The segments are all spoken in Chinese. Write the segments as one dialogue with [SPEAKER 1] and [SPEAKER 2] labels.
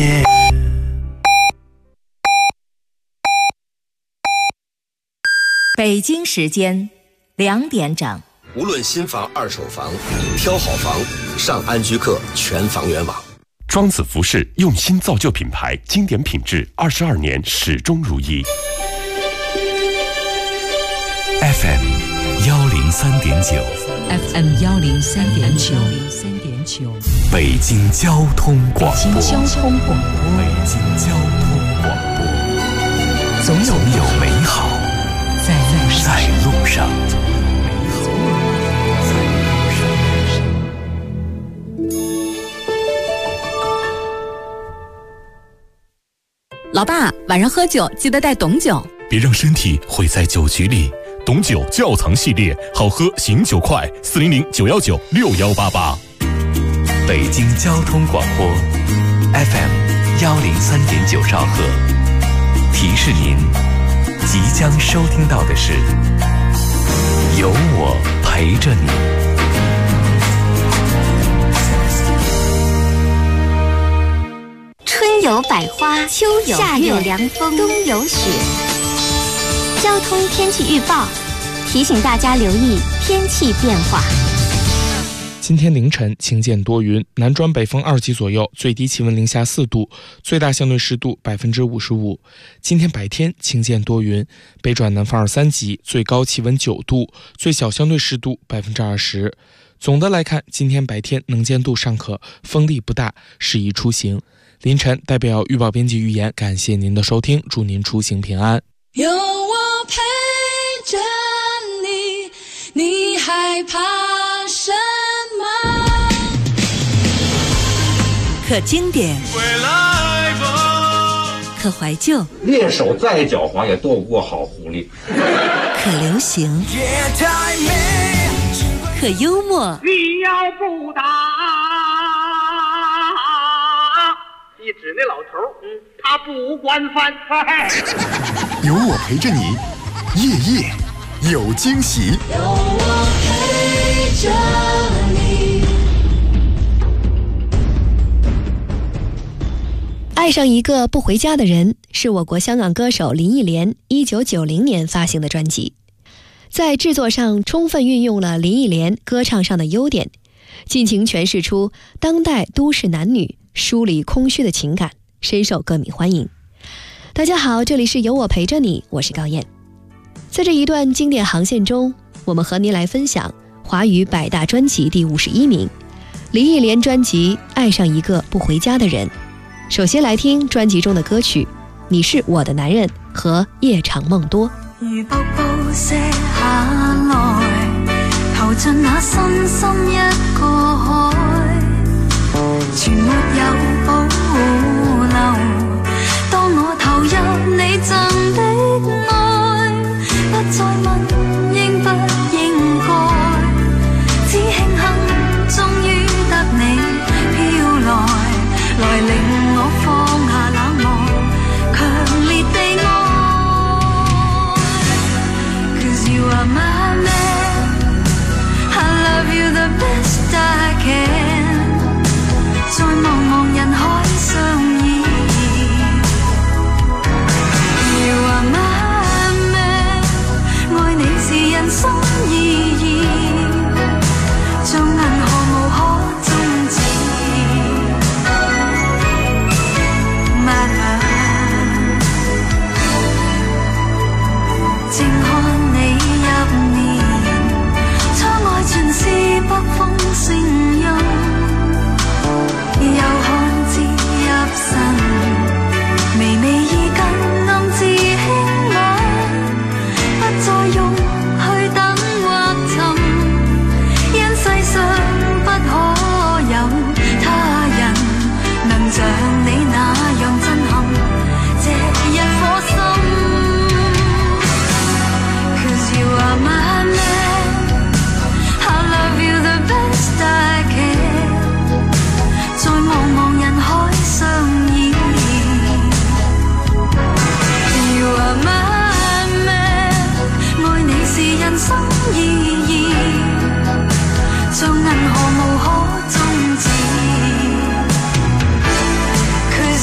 [SPEAKER 1] 切。
[SPEAKER 2] 北京时间2点整。
[SPEAKER 3] 无论新房、二手房，挑好房，上安居客全房源网。
[SPEAKER 4] 庄子服饰用心造就品牌，经典品质22年始终如一。
[SPEAKER 1] FM 103.9
[SPEAKER 5] FM 103.9
[SPEAKER 1] 北京交通广播。
[SPEAKER 5] 北京交通广播。
[SPEAKER 1] 北京交通广播。总有美好在路上。
[SPEAKER 5] 老爸，晚上喝酒记得带董酒，
[SPEAKER 6] 别让身体毁在酒局里。董酒窖藏系列，好喝醒酒快，400-919-6188。
[SPEAKER 1] 北京交通广播 FM 103.9兆赫，提示您即将收听到的是有我陪着你。
[SPEAKER 7] 春有百花，秋有夏有凉风，冬有雪。交通天气预报提醒大家留意天气变化。
[SPEAKER 8] 今天凌晨晴间多云，南转北风2级左右，最低气温零下4度，最大相对湿度55%。今天白天晴间多云，北转南风2、3级，最高气温9度，最小相对湿度20%。总的来看，今天白天能见度尚可，风力不大，适宜出行。凌晨代表预报编辑预言，感谢您的收听，祝您出行平安。
[SPEAKER 9] 有我陪着你，你害怕什么？
[SPEAKER 2] 可经典，可怀旧，
[SPEAKER 10] 猎手再狡猾也斗不过好狐狸。
[SPEAKER 2] 可流行，可幽默。
[SPEAKER 11] 你要不打，一指那老头，他不惯犯。
[SPEAKER 12] 有我陪着你，夜夜有惊喜。
[SPEAKER 9] 有我陪着你。
[SPEAKER 13] 爱上一个不回家的人是我国香港歌手林忆莲1990年发行的专辑，在制作上充分运用了林忆莲歌唱上的优点，尽情诠释出当代都市男女疏离空虚的情感，深受歌迷欢迎。大家好，这里是有我陪着你，我是高燕。在这一段经典航线中，我们和您来分享华语百大专辑第51名，林忆莲专辑《爱上一个不回家的人》。首先来听专辑中的歌曲《你是我的男人》和《夜长梦多》。
[SPEAKER 9] 如瀑布瀉下來，投進那深深一個海，全沒有保留。當我投入你贈的愛，不再問應不應該，只慶幸終於得你飄來，來令我放下冷漠，強烈地愛。Cause you are my man, I love you the best I can， 在茫茫人海相依。You are my man， 愛你是人生意義，像銀河無可終止。靜看你入眠，窗外全是北風聲音，又看至入神，微微意近暗自輕吻，不再用去等或尋，因世上不可有他人能像你那樣震撼這一顆心。Cause you are my man, I love you the best I can， 在茫茫人海相依。You are my man， 愛你是人生意義，像銀河無可終止。Cause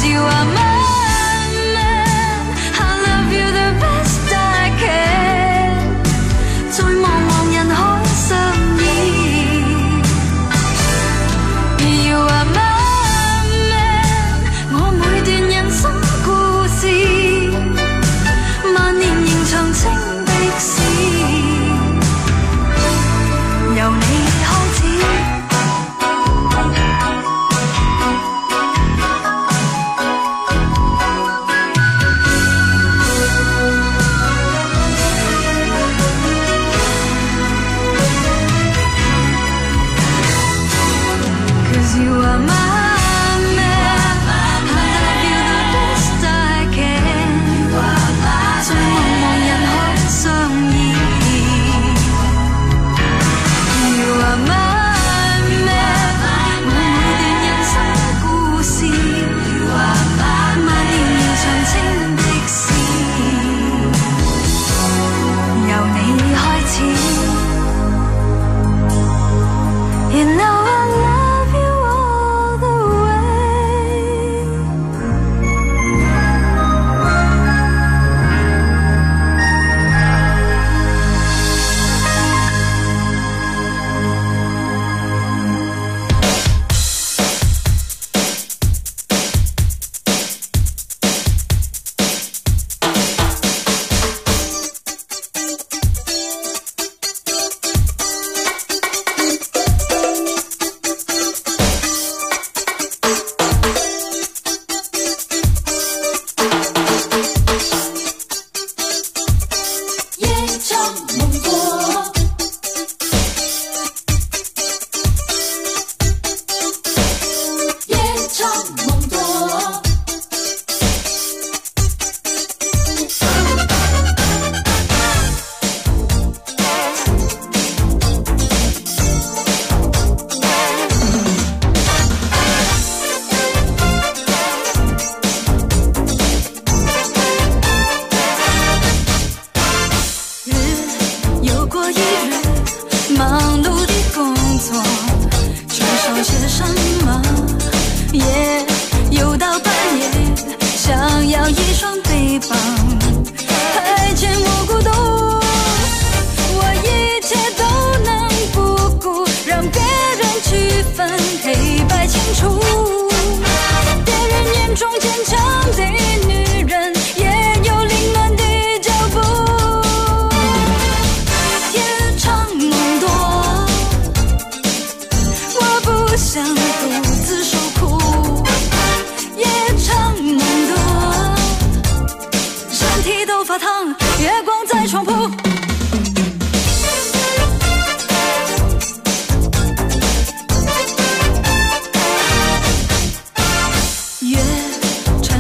[SPEAKER 9] 月沉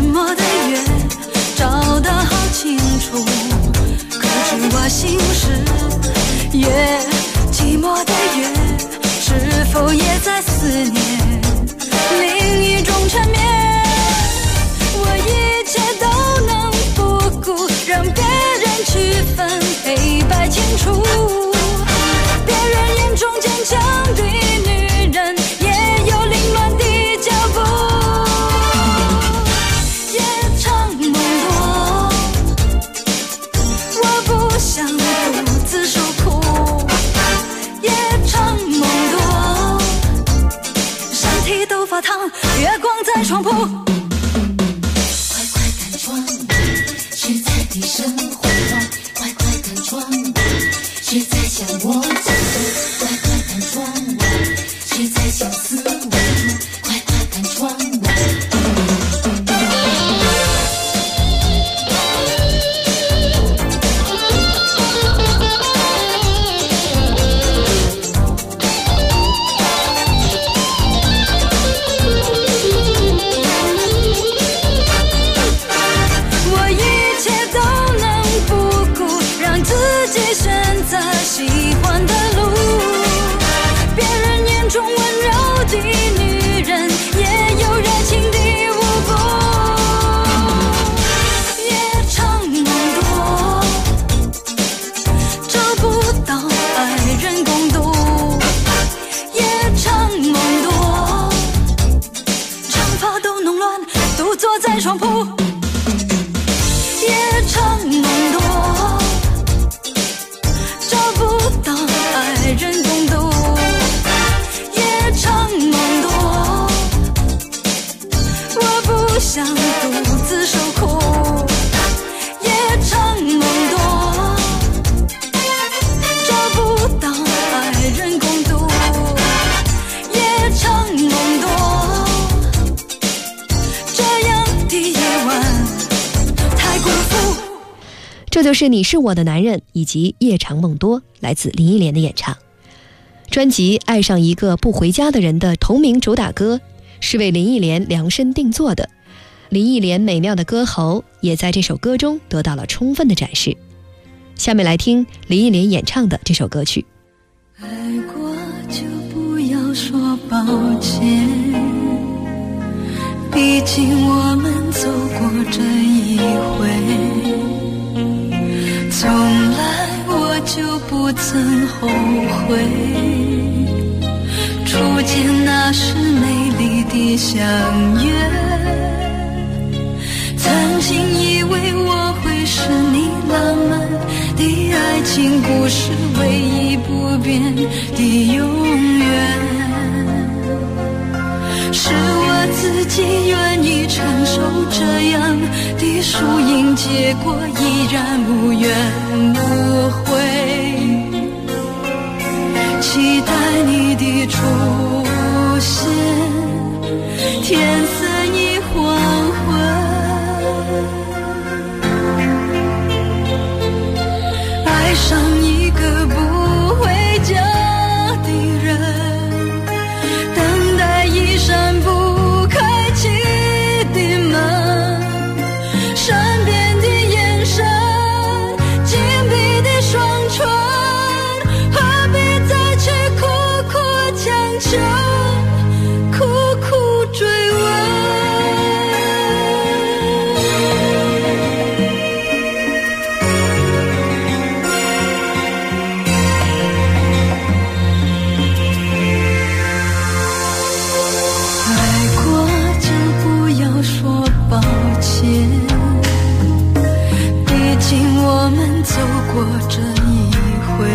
[SPEAKER 9] 坐在床铺，夜长梦多，找不到爱人共度。夜长梦多，我不想独自受苦。夜长梦多，找不到爱人共度。夜长梦多，这样的夜晚太辜负。
[SPEAKER 13] 这就是你是我的男人以及夜长梦多，来自林忆莲的演唱。专辑《爱上一个不回家的人》的同名主打歌是为林忆莲量身定做的，林忆莲美妙的歌喉也在这首歌中得到了充分的展示。下面来听林忆莲演唱的这首歌曲。
[SPEAKER 9] 爱过就不要说抱歉，毕竟我们走过这一回，从来我就不曾后悔，初见那是美丽的相约，曾经以为我会是你浪漫的爱情故事唯一不变的永远，是我自己愿意承受这样的输赢结果，依然无怨无悔，期待你的出现，天色已黄昏，爱上一个不回家的人，等待一扇不开启的门，善变的眼神，紧闭的双唇，何必再去苦苦强求，苦苦追问。爱过就不要说抱歉，毕竟我们走过这一回，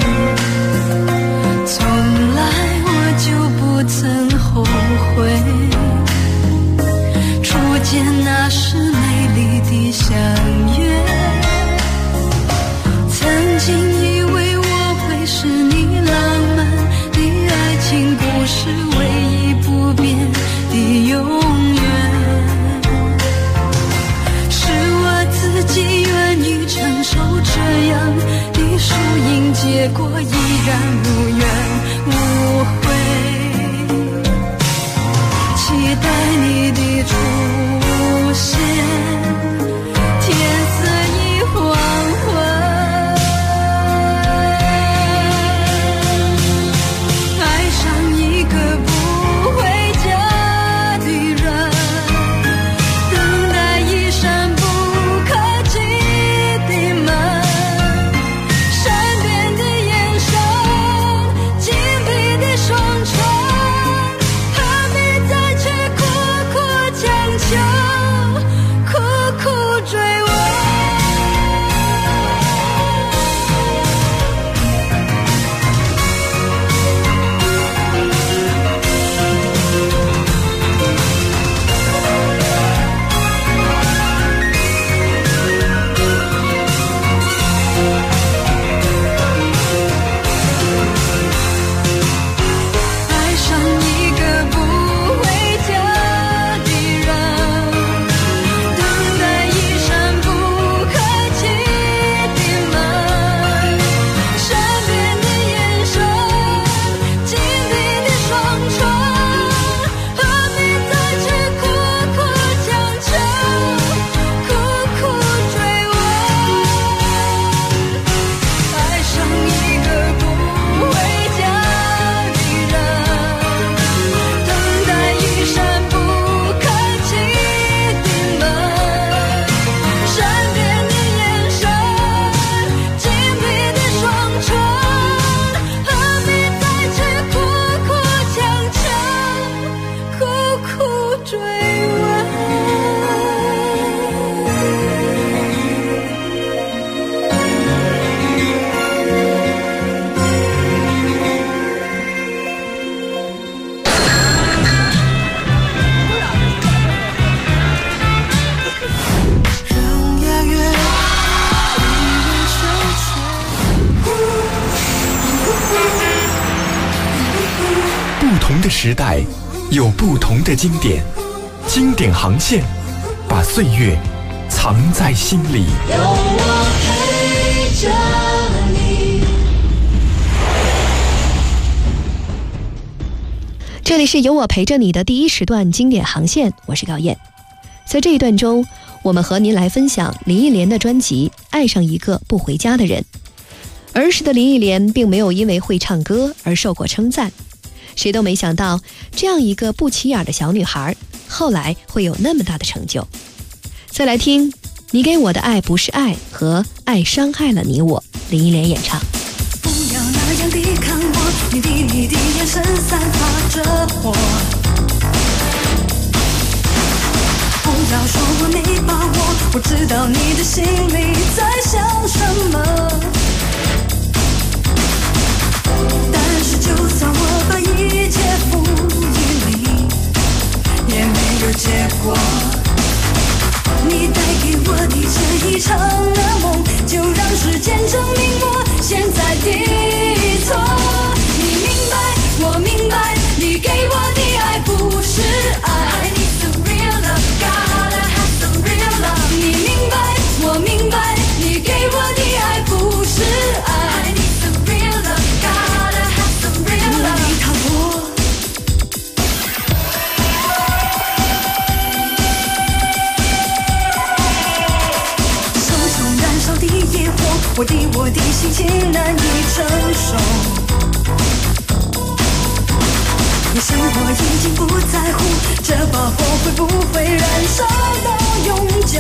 [SPEAKER 9] 从来我就不曾后悔，初见那是美丽的相约，曾经以为我会是你浪漫的爱情故事唯一不变的永远，是我自己愿意承受这样的输赢结果，依然无怨无悔，期待你的出现，天色已黄昏，爱上一个不回家的人，等待一扇不开启的门，善变的眼神，紧闭的双
[SPEAKER 12] 同的时代，有不同的经典，经典航线，把岁月藏在心里。
[SPEAKER 9] 有我陪着你。
[SPEAKER 13] 这里是有我陪着你的第一时段经典航线，我是高燕。在这一段中，我们和您来分享林忆莲的专辑《爱上一个不回家的人》。儿时的林忆莲并没有因为会唱歌而受过称赞，谁都没想到这样一个不起眼的小女孩，后来会有那么大的成就。再来听《你给我的爱不是爱》和《爱伤害了你我》，林忆莲演唱。
[SPEAKER 9] 不要那样抵抗我，你的眼神散发着火。不要说我没把握，我知道你的心里在想什么。但是就算我把一切付于你，也没有结果。你带给我的这一场噩梦，就让时间证明我现在的错。你明白，我明白，你给我的爱不是爱。你明白，我明白，你给我的爱不是爱。你逃脱。手中燃烧的野火，我的心情难以承受。你生活已经不在乎，这把火会不会燃烧到永久？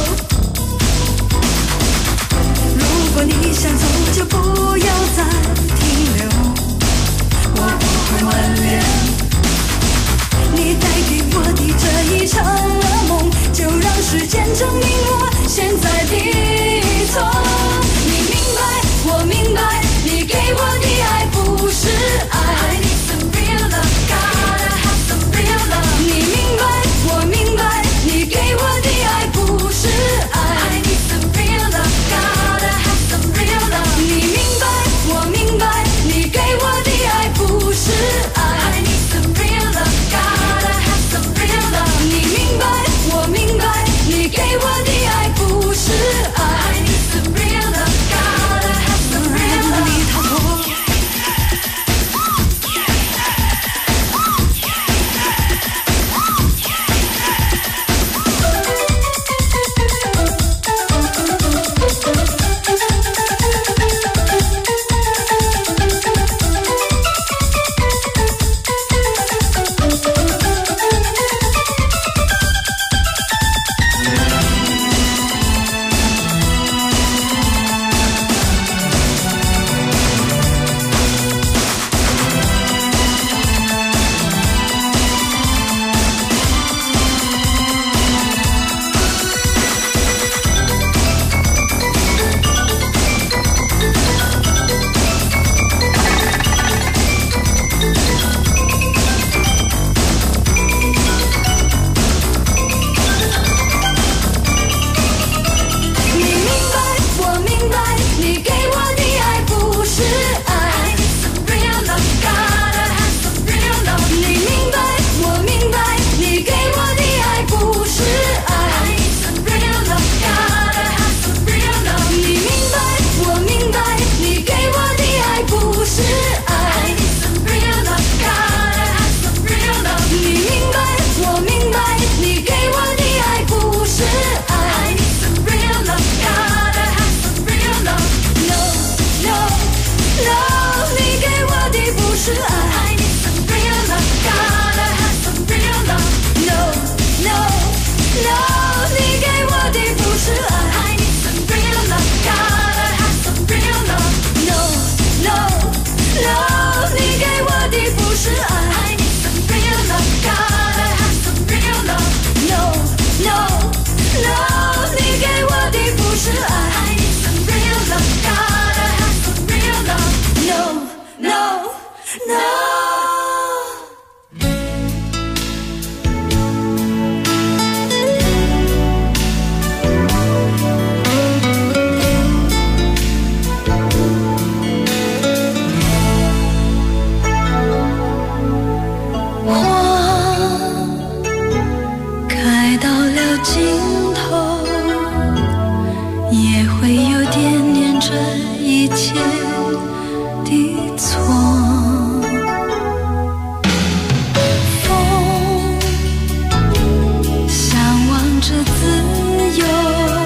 [SPEAKER 9] 如果你想走，就不要再停留，我不会挽留。你带给我的这一场噩梦，就让时间证明我现在的错。你明白，我明白，你给我的爱不是爱。你明白，我明白，你给我的爱不是爱。你明白，我明白，你给我的爱不是爱。你明白，我明白，你给我的爱尽头，也会有惦念着一切的错。风向往着自由，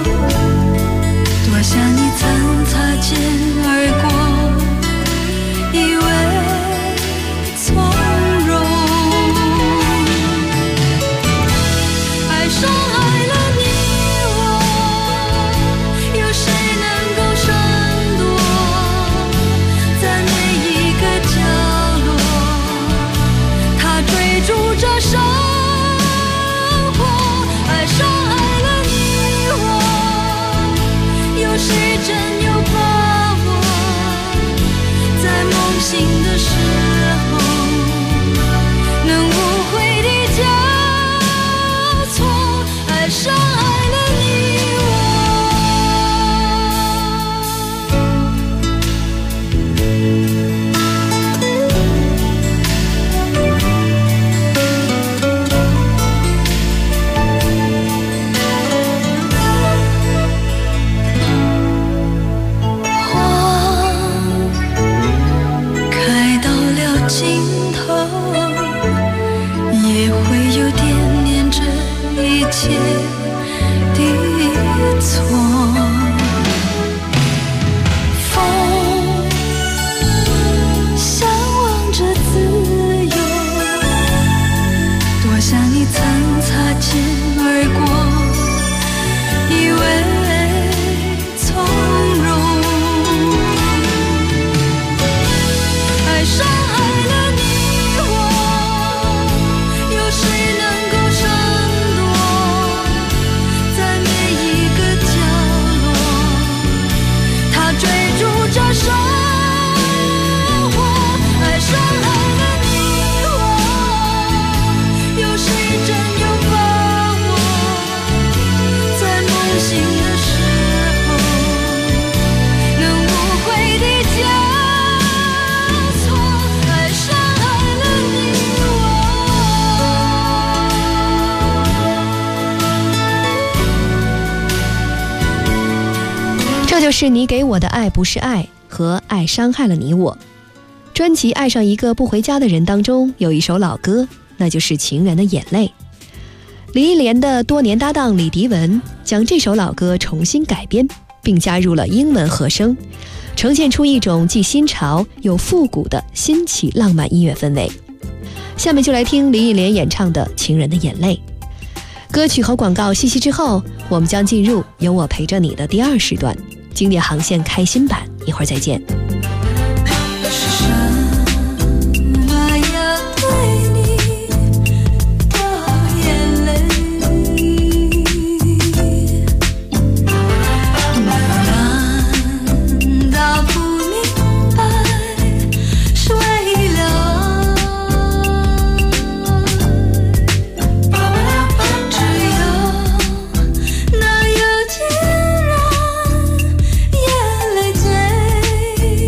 [SPEAKER 9] 多想你曾擦肩而过，以为从容。爱上爱了你我，有谁能够闪躲在每一个角落？他追逐着生活。爱上爱了你我，有谁真有把握在梦醒的时候能无悔地交错？爱上爱了你花开到了尽头，也会有惦念着一切的错。风向往着自由，多想你曾擦肩而过，以为从容。爱上爱了你我，有谁能够闪躲在每一个角落？他追逐着生活。爱上爱了你我，有谁真有把握在梦醒的时候能无悔地交错？爱上爱了你
[SPEAKER 13] 这就是你给我的爱不是爱和爱伤害了你我。专辑《爱上一个不回家的人》当中有一首老歌，那就是《情人的眼泪》。林忆莲的多年搭档李迪文将这首老歌重新改编，并加入了英文和声，呈现出一种既新潮又复古的新奇浪漫音乐氛围。下面就来听林忆莲演唱的《情人的眼泪》。歌曲和广告息息之后，我们将进入有我陪着你的第二时段，经典航线开心版，一会儿再见。
[SPEAKER 9] 那有情人眼泪醉。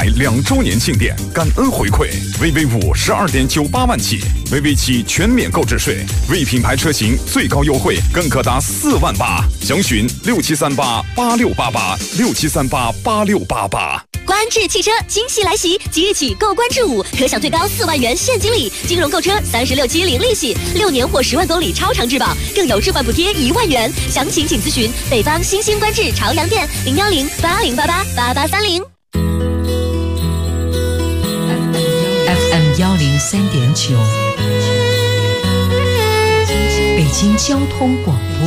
[SPEAKER 14] 彩2周年庆典感恩回馈 ，VV5 12.98万起 ，VV7 全免购置税，为品牌车型最高优惠更可达4万8。详询67388688，67388688。
[SPEAKER 15] 观致汽车惊喜来袭，即日起购观致5可享最高4万元现金礼，金融购车36期零利息，6年或10万公里超长质保，更有置换补贴1万元。详情请咨询北方新兴观致朝阳店01080888830。
[SPEAKER 2] FM 103.9，北京交通广播，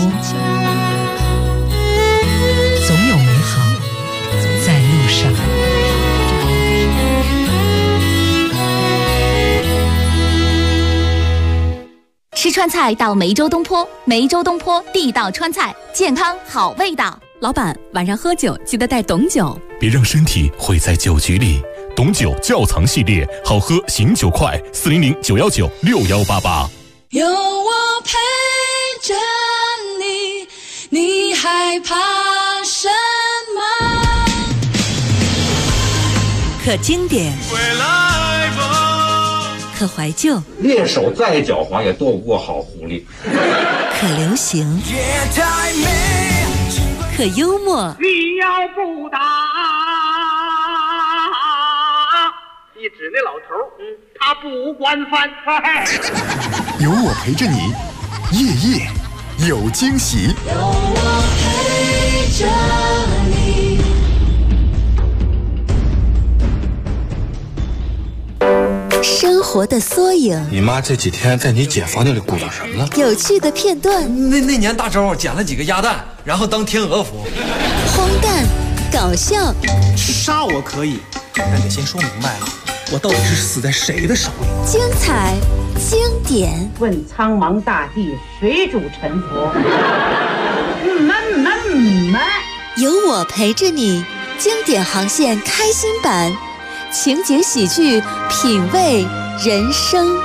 [SPEAKER 2] 总有美好在路上。
[SPEAKER 5] 吃川菜到梅州东坡，梅州东坡地道川菜，健康好味道。 老板，晚上喝酒记得带董酒，
[SPEAKER 6] 别让身体毁在酒局里。董酒窖藏系列，好喝醒酒快，400-919-6188。
[SPEAKER 9] 有我陪着你，你害怕什么？
[SPEAKER 2] 可经典，可怀旧，
[SPEAKER 10] 猎手再狡猾也斗不过好狐狸。
[SPEAKER 2] 可流行，可幽默。
[SPEAKER 11] 你要不打，一指那老头，他不惯犯。
[SPEAKER 12] 有我陪着你，夜夜有惊喜。
[SPEAKER 9] 有我陪着你。
[SPEAKER 15] 生活的缩影，
[SPEAKER 3] 你妈这几天在你姐房间里鼓捣什么呢？
[SPEAKER 15] 有趣的片段。
[SPEAKER 16] 那年大周捡了几个鸭蛋，然后当天鹅服。
[SPEAKER 15] 荒诞，搞笑。
[SPEAKER 17] 杀我可以，但得先说明白了，我到底是死在谁的手里？
[SPEAKER 15] 精彩，经典。
[SPEAKER 18] 问苍茫大地，谁主沉浮？
[SPEAKER 15] 有我陪着你，经典航线开心版。情景喜剧，品味人生。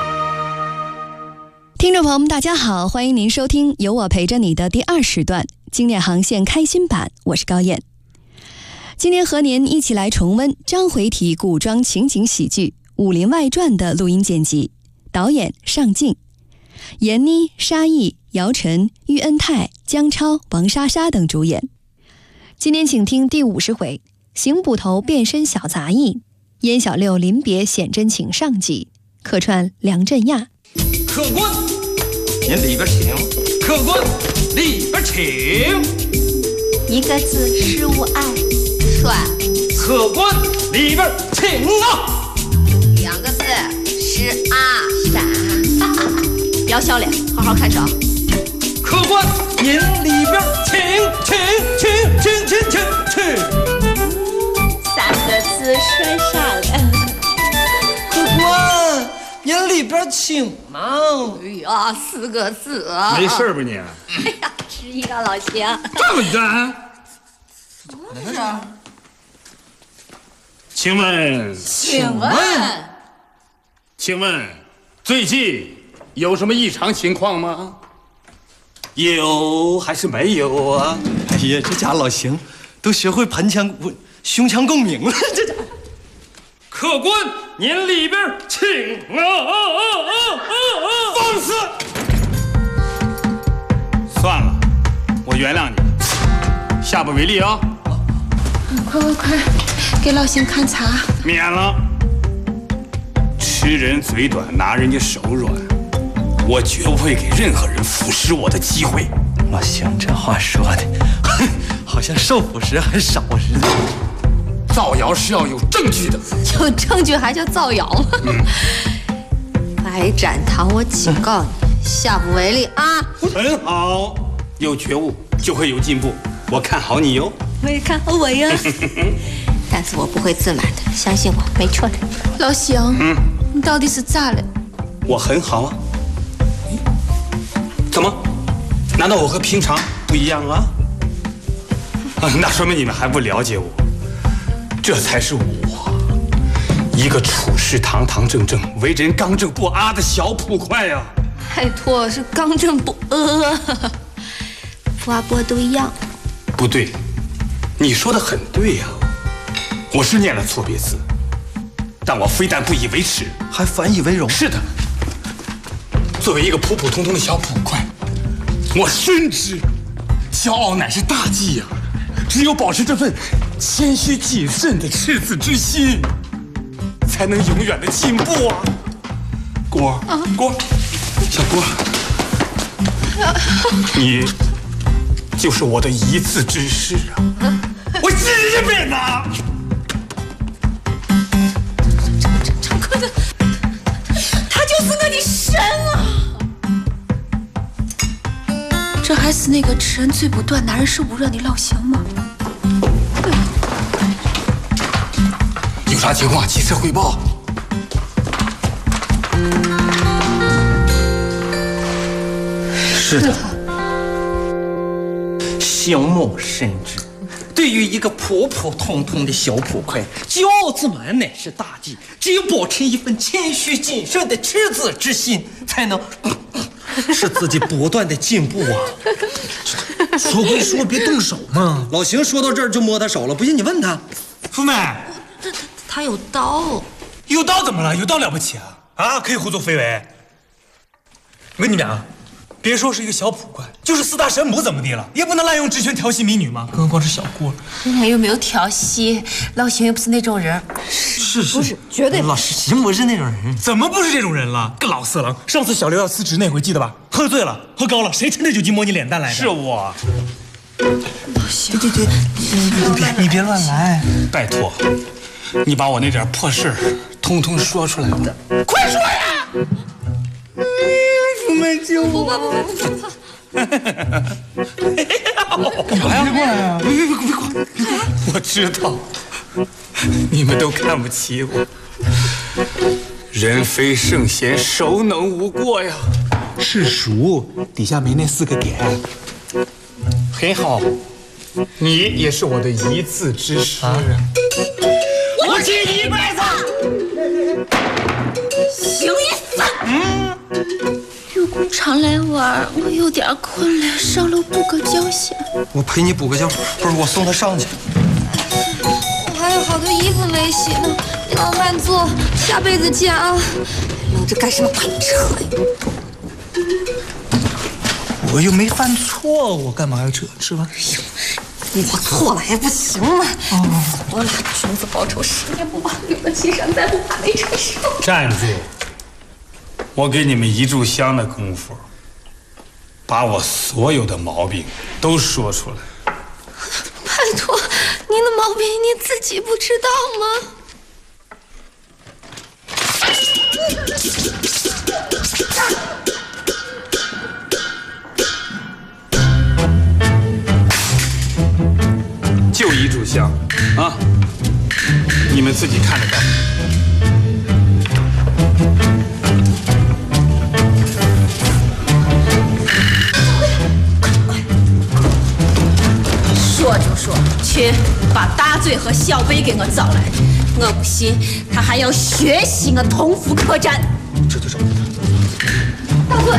[SPEAKER 13] 听众朋友们，大家好，欢迎您收听《有我陪着你》的第2时段经典航线开心版，我是高燕。今天和您一起来重温章回体古装情景喜剧《武林外传》的录音剪辑，导演尚敬，闫妮、沙溢、姚晨、喻恩泰、姜超、王莎莎等主演。今天请听第50回邢捕头变身小杂役，燕小六临别显真情上集，客串梁振亚。
[SPEAKER 19] 客官，您里边请。客官，里边请。
[SPEAKER 7] 一个字，失误爱，算。
[SPEAKER 19] 客官，里边请啊。
[SPEAKER 7] 2个字，失啊，闪。不要笑脸，好好看手。
[SPEAKER 19] 客官，您里边请。
[SPEAKER 7] 3个字，摔傻了。
[SPEAKER 19] 客官，您里边请嘛。
[SPEAKER 7] 哎呀，4个字啊。
[SPEAKER 10] 没事吧你？
[SPEAKER 7] 哎呀，迟疑啊，老邢。
[SPEAKER 10] 这么干？
[SPEAKER 7] 怎么回事？
[SPEAKER 10] 请问，最近有什么异常情况吗？
[SPEAKER 19] 有还是没有啊？哎呀，这家老邢都学会胸腔共鸣了，这家。客官，您里边请啊！放肆！
[SPEAKER 10] 算了，我原谅你，下不为例啊！
[SPEAKER 7] 快，给老邢看茶。
[SPEAKER 10] 免了。吃人嘴短，拿人家手软，我绝不会给任何人腐蚀我的机会。
[SPEAKER 19] 老邢这话说的，好像受腐蚀还少似的。
[SPEAKER 10] 造谣是要有证据的，
[SPEAKER 7] 有证据还叫造谣吗？白展堂，我警告你，下不为例啊！
[SPEAKER 10] 很好，有觉悟就会有进步，我看好你哟。
[SPEAKER 7] 我也看好我呀。但是我不会自满的，相信我，没错的。老邢，你到底是咋了？
[SPEAKER 10] 我很好啊。怎么？难道我和平常不一样啊？那说明你们还不了解我。这才是我，一个处事堂堂正正、为人刚正不阿的小捕快呀！
[SPEAKER 7] 拜托，是刚正不阿，不阿不阿都一样。
[SPEAKER 10] 不对，你说的很对呀。 我是念了错别字，但我非但不以为耻，
[SPEAKER 17] 还反以为荣。
[SPEAKER 10] 是的，作为一个普普通通的小捕快，我深知骄傲乃是大忌呀。只有保持这份谦虚谨慎的赤子之心，才能永远的进步啊！郭儿，小郭儿，你就是我的一字之师啊！我记一辈子。
[SPEAKER 9] 长坤的，他就是我的神啊！这还是那个吃人嘴不短、拿人手不软的老邢吗？
[SPEAKER 10] 有啥情况及时汇报。
[SPEAKER 17] 是的，邢某深知，对于一个普普通通的小捕快，骄傲自满乃是大忌。只有保持一份谦虚谨慎的赤子之心，才能使自己不断的进步啊！
[SPEAKER 19] 说归说，别动手嘛。
[SPEAKER 17] 老邢说到这儿就摸他手了，不信你问他。
[SPEAKER 19] 福美，
[SPEAKER 9] 他有刀，
[SPEAKER 19] 有刀怎么了？有刀了不起啊？啊，可以胡作非为？我跟你们讲啊，别说是一个小捕快，就是四大神捕怎么地了，也不能滥用职权调戏民女嘛。更何况是小郭。
[SPEAKER 9] 我又没有调戏，老邢又不是那种人。
[SPEAKER 19] 是，
[SPEAKER 9] 不是绝对
[SPEAKER 17] 老邢不是那种人。
[SPEAKER 19] 怎么不是这种人了？个老色狼！上次小刘要辞职那回记得吧？喝醉了，喝高了，谁趁着酒精摸你脸蛋来的？
[SPEAKER 10] 是我。
[SPEAKER 9] 老邢，
[SPEAKER 17] 对，你别乱来，
[SPEAKER 10] 拜托，你把我那点破事通通说出来吧。
[SPEAKER 9] 快说呀！
[SPEAKER 19] 福美救我！
[SPEAKER 10] 不，干嘛呀？别过来啊！别！我知道，你们都看不起我。人非圣贤，孰能无过呀？
[SPEAKER 19] 是熟，底下没那4个点。
[SPEAKER 10] 很好，你也是我的一字之师啊！
[SPEAKER 9] 我记一辈子。行一番。有空常来玩，我有点困了，上楼补个觉先。
[SPEAKER 17] 我陪你补个觉，不是我送他上去。
[SPEAKER 9] 我还有好多衣服没洗呢，你老慢做，下辈子见啊！忙着干什么？快撤呀！
[SPEAKER 17] 我又没犯错，我干嘛要撤？是吧？
[SPEAKER 9] 我错了还不行吗？我俩君子报仇10年不晚，有了青山在，不怕没柴烧。
[SPEAKER 10] 站住！我给你们一炷香的功夫，把我所有的毛病都说出来。
[SPEAKER 9] 拜托，您的毛病你自己不知道吗？
[SPEAKER 10] 就一炷香啊，你们自己看着办。
[SPEAKER 9] 说就说，去把大嘴和小贝给我找来。我不信他还要学习我同福客栈。
[SPEAKER 17] 这就找。
[SPEAKER 9] 大嘴，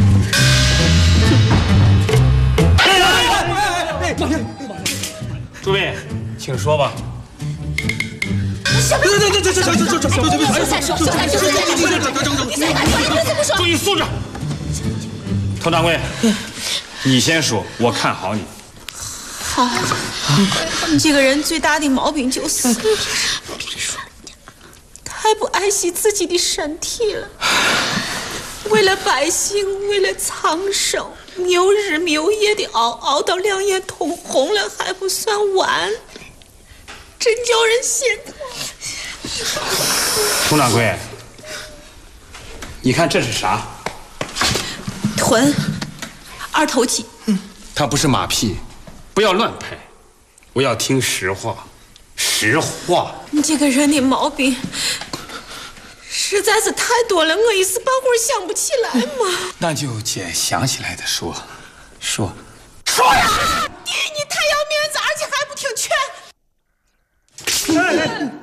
[SPEAKER 10] 诸位，请说吧。注意素质。佟掌柜，你先说，我看好你。
[SPEAKER 9] 好，你这个人最大的毛病就是太不爱惜自己的身体了。为了百姓，为了长寿，没日没夜的熬到两眼通红了还不算完，真叫人心疼。
[SPEAKER 10] 佟掌柜，你看这是啥？
[SPEAKER 9] 臀，2头肌。
[SPEAKER 10] 它不是马屁，不要乱拍，我要听实话，实话。
[SPEAKER 9] 你这个人的毛病实在是太多了，我一时半会儿想不起来嘛。
[SPEAKER 10] 那就捡想起来的说，说
[SPEAKER 9] 呀！第一，你太要面子，而且还不听劝。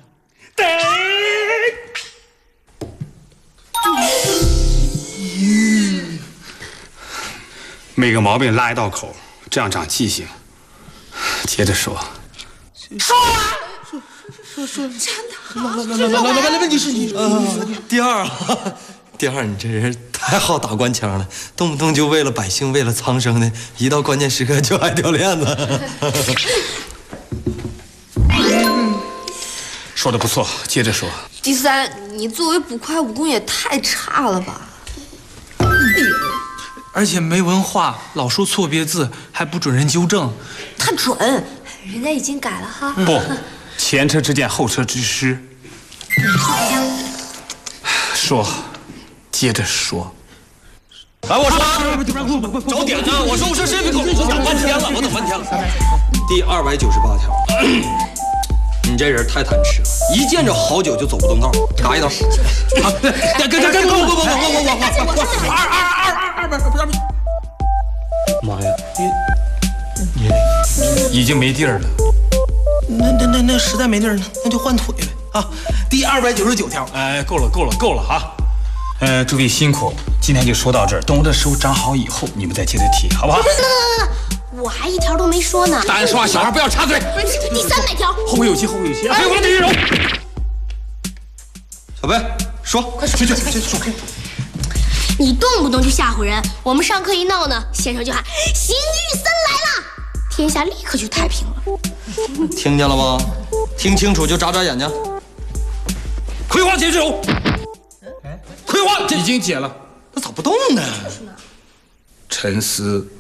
[SPEAKER 10] 每个毛病拉一道口，这样长记性。接着说。
[SPEAKER 9] 说啊！
[SPEAKER 19] 说，
[SPEAKER 9] 真
[SPEAKER 19] 的。来，你说。第二，你这人太好打官腔了，动不动就为了百姓，为了苍生的，一到关键时刻就爱掉链子。
[SPEAKER 10] 说的不错，接着说。
[SPEAKER 9] 第三，你作为捕快武功也太差了吧？
[SPEAKER 17] 而且没文化，老说错别字，还不准人纠正。
[SPEAKER 9] 他准，人家已经改了哈。
[SPEAKER 10] 不，前车之鉴，后车之师。说，接着说。
[SPEAKER 19] 来，我说，找点呢！我说谁别口，我等半天了，第298条，你这人太贪吃了，一见着好酒就走不动道，打一刀。好，不，
[SPEAKER 10] 妈呀，你已经没地儿了。
[SPEAKER 17] 那实在没地儿，那就换腿呗啊！第299条，
[SPEAKER 10] 够了啊！诸位辛苦，今天就说到这儿。等我的手长好以后，你们再接着提，好不好？
[SPEAKER 9] 我还一条都没说呢。
[SPEAKER 10] 大人说话，小孩不要插嘴。
[SPEAKER 9] 第300条，
[SPEAKER 10] 后会有期。还有我李玉荣。
[SPEAKER 19] 小贝，说，
[SPEAKER 10] 快说，去。
[SPEAKER 9] 你动不动就吓唬人，我们上课一闹呢，先生就喊邢玉森来了，天下立刻就太平了。
[SPEAKER 19] 听见了吗？听清楚就眨眨眼睛。
[SPEAKER 10] 葵花解手。葵花已经解了，
[SPEAKER 19] 那咋不动呢？
[SPEAKER 10] 沉思。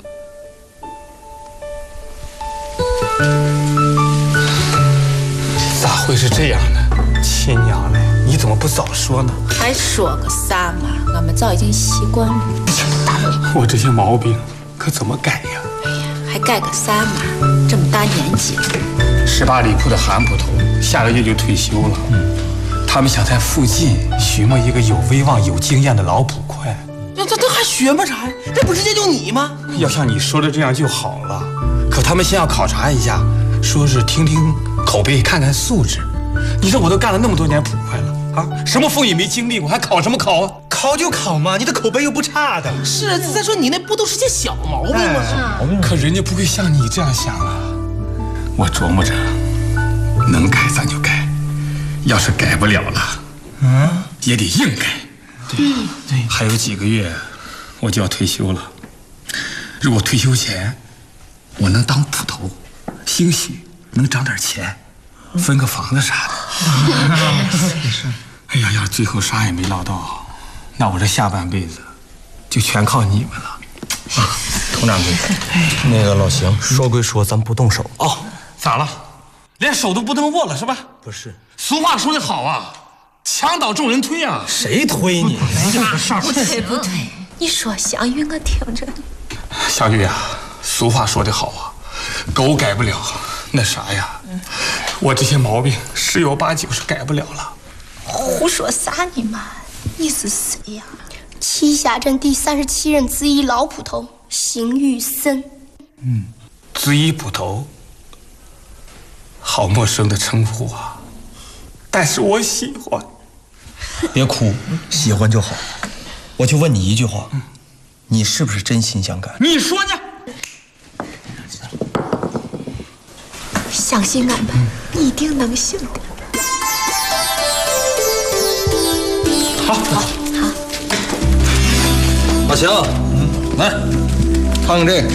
[SPEAKER 10] 咋会是这样呢？亲娘嘞，你怎么不早说呢？
[SPEAKER 20] 还说个啥嘛？我们早已经习惯了。
[SPEAKER 10] 我这些毛病可怎么改呀？
[SPEAKER 20] 哎呀，还改个啥嘛？这么大年纪了。
[SPEAKER 10] 18里铺的韩捕头下个月就退休了。他们想在附近寻摸一个有威望、有经验的老捕快。
[SPEAKER 17] 这还学摸啥呀？这不直接就你吗？
[SPEAKER 10] 要像你说的这样就好了。可他们先要考察一下，说是听听口碑，看看素质。你说我都干了那么多年捕快了啊，什么风也没经历过，还考什么考啊？
[SPEAKER 17] 考就考嘛，你的口碑又不差的。是，再说你那不都是些小毛病吗？
[SPEAKER 10] 可人家不会像你这样想啊。我琢磨着，能改咱就改。要是改不了了，也得硬改。对，还有几个月我就要退休了。如果退休前我能当捕头，兴许能涨点钱，分个房子啥的。哎呀，要是最后啥也没捞到，那我这下半辈子就全靠你们了。佟掌柜，
[SPEAKER 19] 那个老邢，说归说，咱不动手啊。
[SPEAKER 10] 咋了？连手都不能握了是吧？
[SPEAKER 19] 不是，
[SPEAKER 10] 俗话说得好啊，墙倒众人推啊。
[SPEAKER 19] 谁推你？
[SPEAKER 20] 不对，你说香玉，我听着呢。
[SPEAKER 10] 香玉啊，俗话说得好啊，狗改不了那啥呀。我这些毛病10有89是改不了了。
[SPEAKER 20] 胡说啥呢嘛？你是谁呀？
[SPEAKER 9] 栖霞镇第37任资一老捕头邢玉森。
[SPEAKER 10] 资一捕头。好陌生的称呼啊，但是我喜欢。
[SPEAKER 19] 别哭，喜欢就好。我就问你一句话，你是不是真心想改？
[SPEAKER 10] 你说呢？
[SPEAKER 20] 相信俺们一定能行的。
[SPEAKER 19] 好。老邢，来看看这个。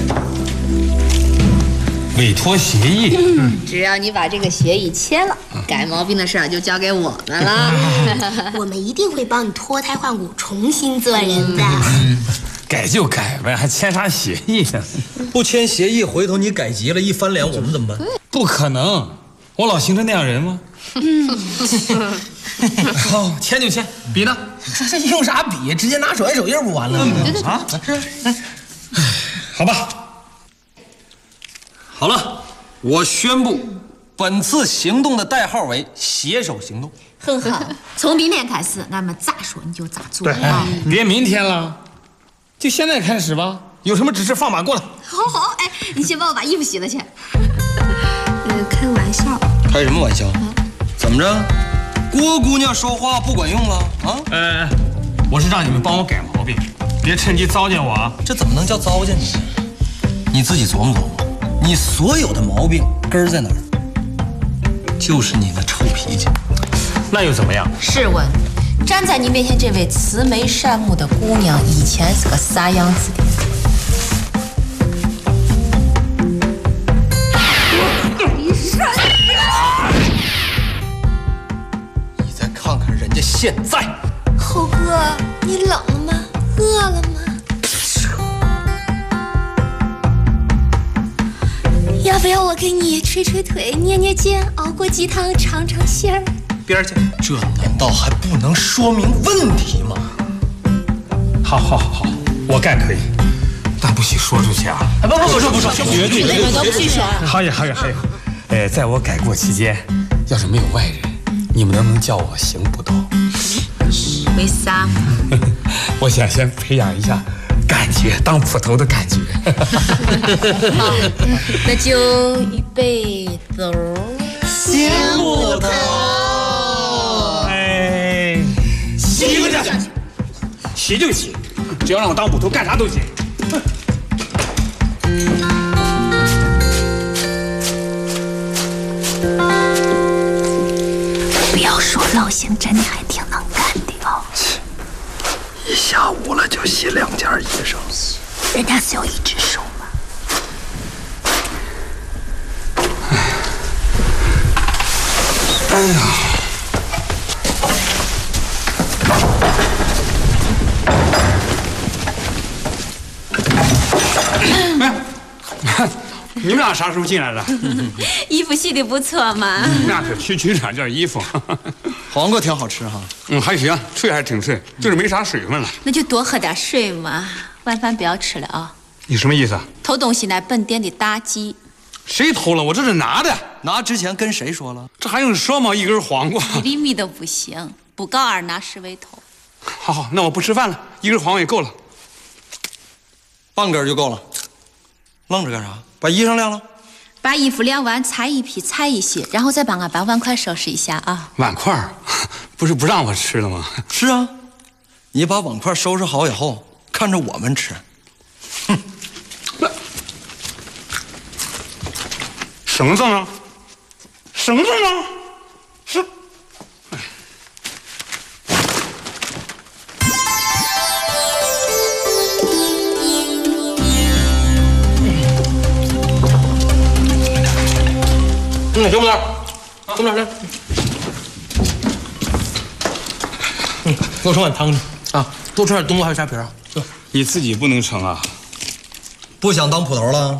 [SPEAKER 10] 委托协议，
[SPEAKER 2] 只要你把这个协议签了，改毛病的事儿就交给我们了。
[SPEAKER 9] 我们一定会帮你脱胎换骨，重新做人的。
[SPEAKER 10] 改就改呗，还签啥协议呢？
[SPEAKER 19] 不签协议，回头你改急了，一翻脸，我们怎么办？
[SPEAKER 10] 不可能，我老邢是那样人吗？好，签就签，笔呢？
[SPEAKER 17] 这用啥笔？直接拿手按手印不完了？
[SPEAKER 10] 啊，好吧。
[SPEAKER 19] 好了，我宣布，本次行动的代号为携手行动。
[SPEAKER 2] 很好，从明天开始，俺们咋说你就咋做。
[SPEAKER 10] 对，别明天了，就现在开始吧。有什么指示放马过来。
[SPEAKER 2] 好，哎，你先帮我把衣服洗了去。
[SPEAKER 9] 开玩笑。
[SPEAKER 19] 开什么玩笑？怎么着？郭姑娘说话不管用了啊？
[SPEAKER 10] 我是让你们帮我改毛病，别趁机糟践我啊！
[SPEAKER 19] 这怎么能叫糟践你？你自己琢磨琢磨。你所有的毛病根儿在哪儿？
[SPEAKER 17] 就是你那臭脾气。
[SPEAKER 10] 那又怎么样？
[SPEAKER 20] 试问，站在你面前这位慈眉善目的姑娘，以前是个啥样子的？
[SPEAKER 17] 你再看看人家现在。
[SPEAKER 20] 猴哥，你冷了吗？饿了吗？要不要我给你捶捶腿、捏捏肩、熬过鸡汤、尝尝鲜儿？
[SPEAKER 17] 边儿去！这难道还不能说明问题吗？
[SPEAKER 10] 好，我概可以，但不许说出去啊！
[SPEAKER 17] 不说，绝对
[SPEAKER 20] 都不许说。
[SPEAKER 10] 还有，在我改过期间，要是没有外人，你们能不能叫我邢捕头？
[SPEAKER 20] 为啥？
[SPEAKER 10] 我想先培养一下感觉，当捕头的感觉。
[SPEAKER 20] 好，那就预备走。
[SPEAKER 17] 邢捕头，
[SPEAKER 10] 洗去，洗就洗，只要让我当捕头，干啥都行。
[SPEAKER 20] 不要说老邢真的还挺能干的哦。
[SPEAKER 17] 一下午了就洗2件衣裳，
[SPEAKER 20] 人家是有一只手嘛。
[SPEAKER 10] 哎呀！你们俩啥时候进来的？
[SPEAKER 5] 衣服洗的不错嘛。
[SPEAKER 10] 那是区区2件衣服。
[SPEAKER 17] 黄瓜挺好吃哈。
[SPEAKER 10] 还行，脆还挺脆，就是没啥水分了。
[SPEAKER 5] 那就多喝点水嘛。晚饭不要吃了啊。
[SPEAKER 10] 你什么意思啊？
[SPEAKER 5] 偷东西乃本店的大忌。
[SPEAKER 10] 谁偷了？我这是拿的。
[SPEAKER 17] 拿之前跟谁说了？
[SPEAKER 10] 这还用说吗？一根黄瓜
[SPEAKER 5] 1厘米都不行，不告二拿是为偷。
[SPEAKER 10] 好，那我不吃饭了，一根黄瓜也够了。
[SPEAKER 17] 半根就够了。愣着干啥？把衣裳晾了。
[SPEAKER 5] 把衣服晾完，裁一批，裁一些，然后再帮俺把碗筷收拾一下啊。
[SPEAKER 10] 碗筷不是不让我吃了吗？
[SPEAKER 17] 是啊，你把碗筷收拾好以后，看着我们吃。哼，
[SPEAKER 10] 绳子呢？绳子呢？是。
[SPEAKER 17] 行不点，行不点来。给我盛碗汤去啊！多吃点冬瓜还有虾皮啊！
[SPEAKER 10] 你自己不能盛啊？
[SPEAKER 17] 不想当捕头了？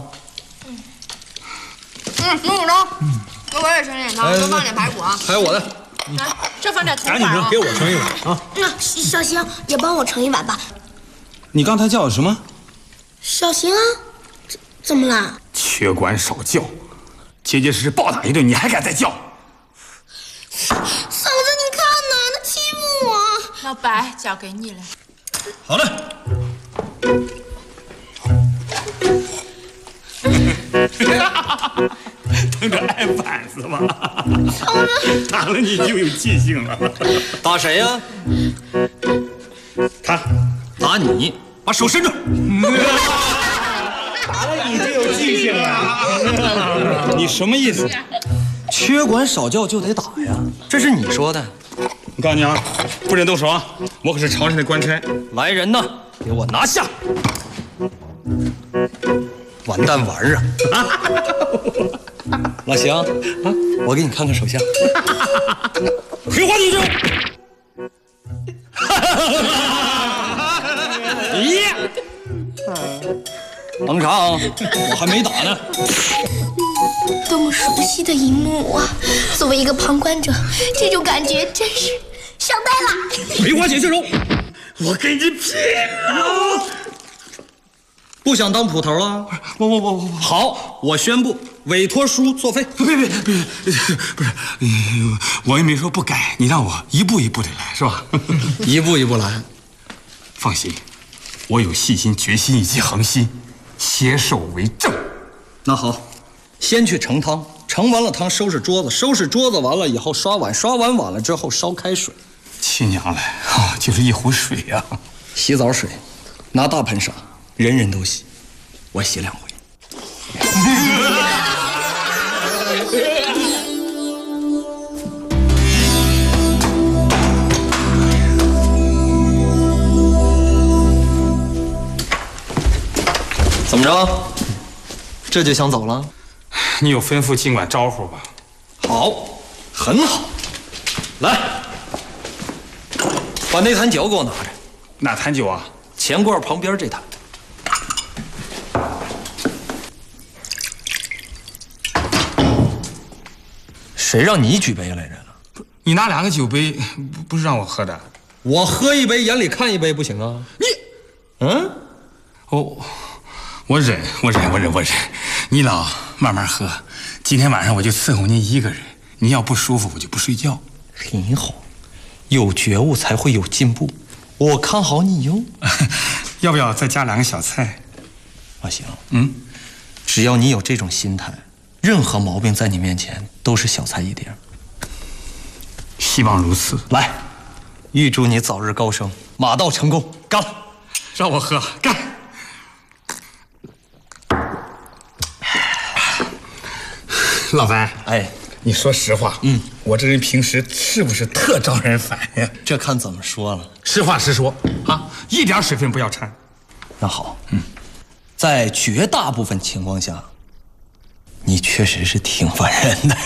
[SPEAKER 2] 龙捕头，给我也盛点汤，多放点排骨啊！
[SPEAKER 17] 还有我的，
[SPEAKER 2] 来，这放点葱
[SPEAKER 17] 赶紧
[SPEAKER 2] 花啊！
[SPEAKER 17] 给我盛一碗啊！
[SPEAKER 2] 小邢也帮我盛一碗吧。
[SPEAKER 10] 你刚才叫我什么？
[SPEAKER 2] 小邢啊，怎么了？
[SPEAKER 10] 缺管少叫，结结实实暴打一顿，你还敢再叫？
[SPEAKER 2] 嫂子，你看呐，他欺负我。
[SPEAKER 20] 老白，交给你了。
[SPEAKER 17] 好嘞。
[SPEAKER 10] 等着挨板子吧。打了你就有记性了。
[SPEAKER 17] 打谁呀？
[SPEAKER 10] 他
[SPEAKER 17] 打你，把手伸出。
[SPEAKER 10] 打了你就有记性了。你什么意思？
[SPEAKER 17] 缺管少叫就得打呀，这是你说的。
[SPEAKER 10] 我告诉你啊，不准动手啊！我可是朝廷的官差。
[SPEAKER 17] 来人呐，给我拿下！完蛋玩意儿！老邢，我给你看看手相。
[SPEAKER 10] 葵花地中。
[SPEAKER 17] 咦，等场，我还没打呢。
[SPEAKER 2] 多么熟悉的一幕啊！作为一个旁观者，这种感觉真是想呆了。
[SPEAKER 10] 葵花解血手，我跟你拼了！
[SPEAKER 17] 不想当捕头了？我好，我宣布委托书作废。
[SPEAKER 10] 别，不是，我也没说不改，你让我一步一步的来，是吧？
[SPEAKER 17] 一步一步来。
[SPEAKER 10] 放心，我有细心、决心以及恒心，携手为证。
[SPEAKER 17] 那好，先去盛汤，盛完了汤收拾桌子，收拾桌子完了以后刷碗，刷完碗了之后烧开水。
[SPEAKER 10] 亲娘嘞啊，就是一壶水呀。
[SPEAKER 17] 洗澡水，拿大盆上。人人都洗，我洗2回。 怎么着？这就想走了？
[SPEAKER 10] 你有吩咐尽管招呼吧。
[SPEAKER 17] 好，很好。来，把那坛酒给我拿着。
[SPEAKER 10] 哪坛酒啊？
[SPEAKER 17] 钱罐旁边这坛。谁让你举杯来着？
[SPEAKER 10] 你拿2个酒杯，不是让我喝的。
[SPEAKER 17] 我喝一杯，眼里看一杯，不行啊？
[SPEAKER 10] 我忍。你老慢慢喝。今天晚上我就伺候您一个人。您要不舒服，我就不睡觉。
[SPEAKER 17] 很好，有觉悟才会有进步。我看好你哟。
[SPEAKER 10] 要不要再加2个小菜？
[SPEAKER 17] 我行。只要你有这种心态，任何毛病在你面前都是小菜一碟。
[SPEAKER 10] 希望如此。
[SPEAKER 17] 来，预祝你早日高升，马到成功。干了！
[SPEAKER 10] 让我喝，干！老樊，
[SPEAKER 17] 哎，
[SPEAKER 10] 你说实话，我这人平时是不是特招人烦呀？
[SPEAKER 17] 这看怎么说了。
[SPEAKER 10] 实话实说啊，一点水分不要掺。
[SPEAKER 17] 那好，在绝大部分情况下，你确实是挺烦人的。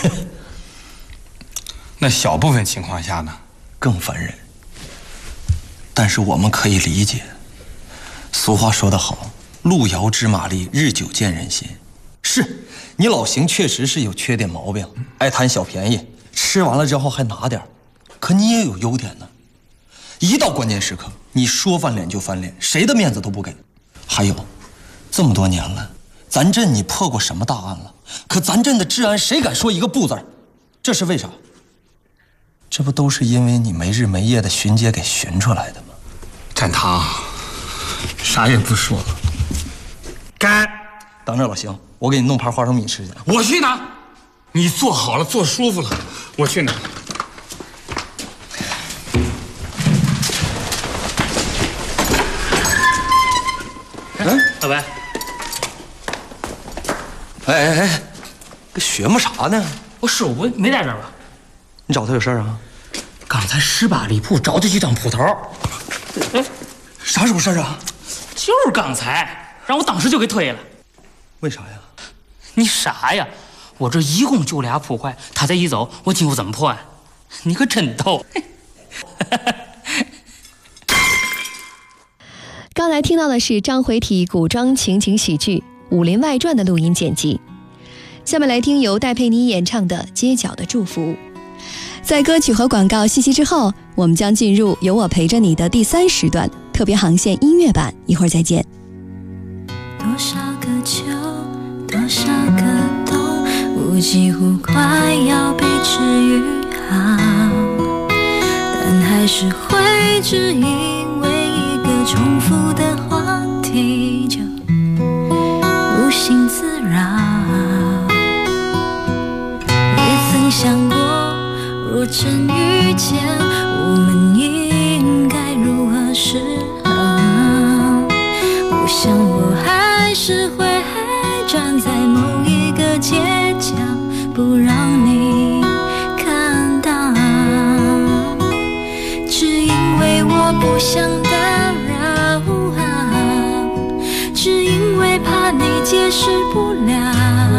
[SPEAKER 10] 那小部分情况下呢？
[SPEAKER 17] 更烦人。但是我们可以理解。俗话说得好，路遥知马力，日久见人心。是你老邢确实是有缺点毛病，爱贪小便宜，吃完了之后还拿点。可你也有优点呢。一到关键时刻，你说翻脸就翻脸，谁的面子都不给。还有，这么多年了，咱镇你破过什么大案了？可咱镇的治安谁敢说一个不字？这是为啥？这不都是因为你没日没夜的巡街给巡出来的吗？
[SPEAKER 10] 展堂，啥也不说了。干！
[SPEAKER 17] 等着老邢，我给你弄盘花生米吃去。
[SPEAKER 10] 我去拿。你坐好了，坐舒服了，我去拿。
[SPEAKER 17] 老白。哎，这学么啥呢？
[SPEAKER 21] 我手不没在这儿吧？
[SPEAKER 17] 你找他有事儿啊？
[SPEAKER 21] 刚才18里铺找他几张葡萄。
[SPEAKER 17] 啥时候事儿啊？
[SPEAKER 21] 就是刚才，让我当时就给推了。
[SPEAKER 17] 为啥呀？
[SPEAKER 21] 你傻呀！我这一共就俩扑块，他再一走，我今后怎么破案？你可真逗！
[SPEAKER 13] 刚才听到的是张回体古装情景喜剧《武林外传》的录音剪辑。下面来听由戴佩妮演唱的《街角的祝福》。在歌曲和广告信息之后，我们将进入有我陪着你的第3时段特别航线音乐版，一会儿再见。
[SPEAKER 9] 多少个秋，多少个冬，我几乎快要被治愈好，但还是会只因为一个重复的话题就无心自扰。也曾想过，若真遇见，我们应该如何是好？我想我还是会站在某一个街角，不让你看到，只因为我不想打扰，只因为怕你解释不了，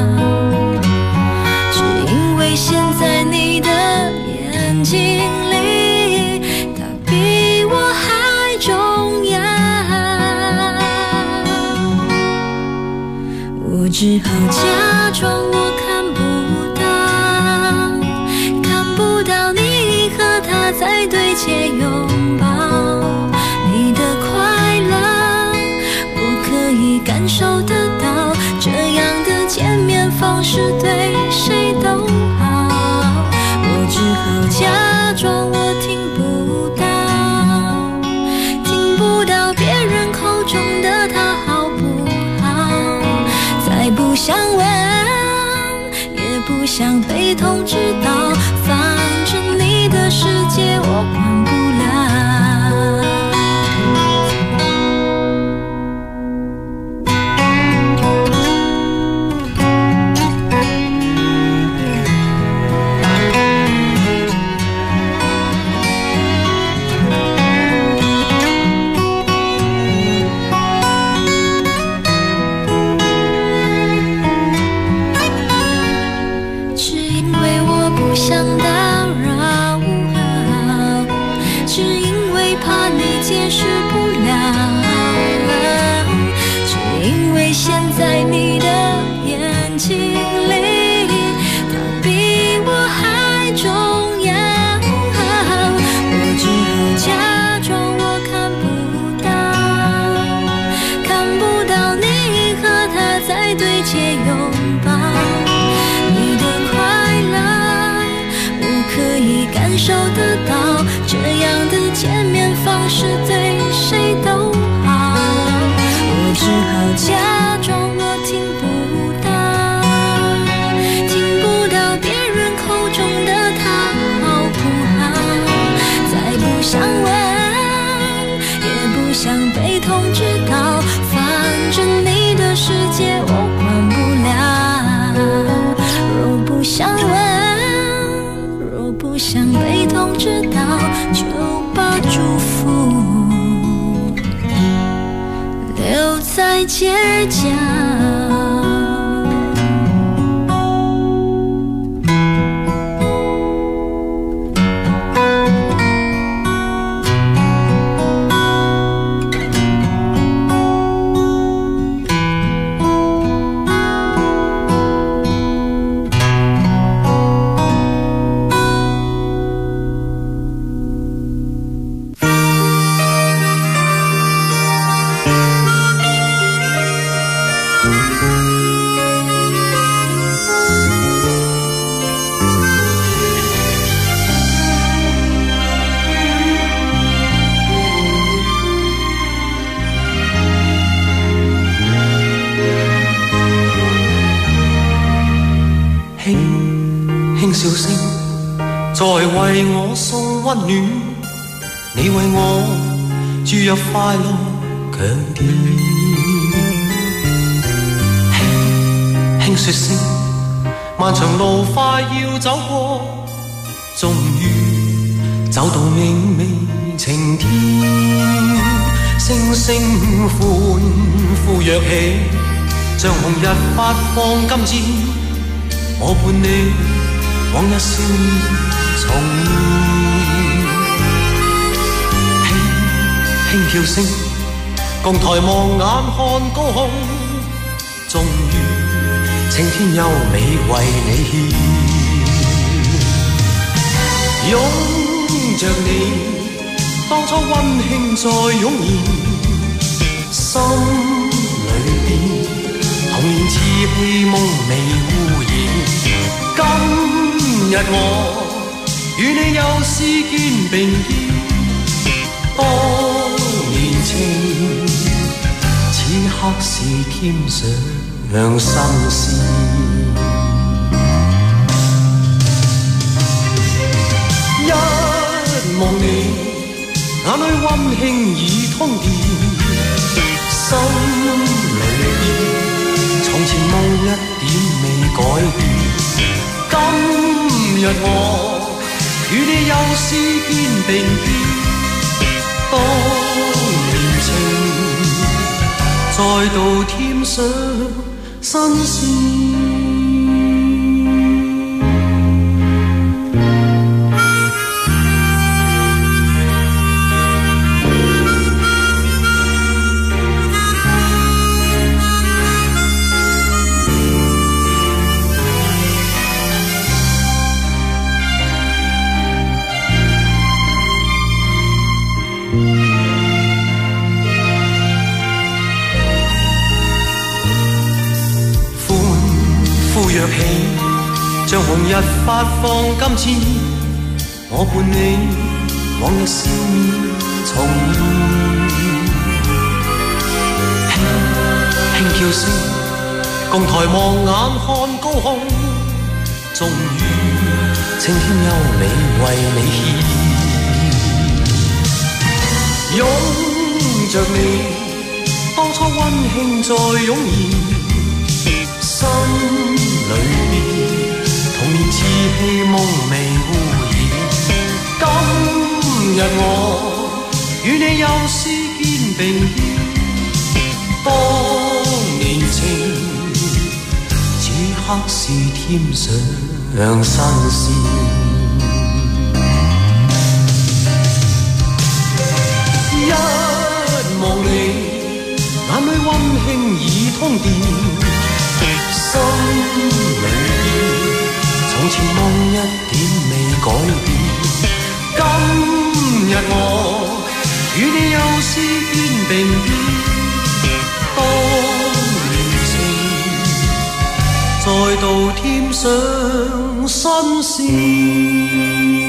[SPEAKER 9] 只因为现在你的眼睛里，它比我还重要。我只好假装我看不到，看不到你和他在对街拥抱，你的快乐我可以感受得到，这样的见面方式对谁都好。我只好假装我听不到，听不到别人口中的他好不好，再不想问，也不想被通知到，反正你的世界我管不了。 解释不了，只因为现在你的眼睛里，他比我还重要。我只好假装我看不到你和他在对街拥抱。你的快乐我可以感受得到，这样的见面方式对谁都好。我只好假装我听不到别人口中的他好不好。再不想问，也不想被通知到，反正你的世界我管不了。若不想问，若不想被通知到，就把祝福留在街角。
[SPEAKER 4] 輕笑聲在為我送溫暖，你為我注入快樂強電。輕說聲漫長路快要走過，終於走到明媚晴天。星星歡呼躍起，像紅日發放金箭，我伴你往日少年重現。輕叫聲共抬望眼看高空，終於青天優美為你獻。擁着你當初溫馨再湧現，心裏邊童年稚氣夢未污染。今日我與你又試肩並肩，當年情此刻是添上新鮮。一望你眼裏溫馨已通電，心裏邊從前夢一點未改變。今日我與你又試肩並肩，當年情再度添上新鮮。躍起，像紅日發放金箭，我伴你往日笑面重現。輕叫聲共抬望眼看高空，終於青天優美為你獻。擁着你當初溫馨再湧現，心裏邊童年稚氣夢未污染。今日我與你又試肩並肩，當年情此刻是添上新鮮。 眼里温馨已通电，心里从前梦一点未改变。今日我与你又是肩并肩，当年情再度添上新鲜。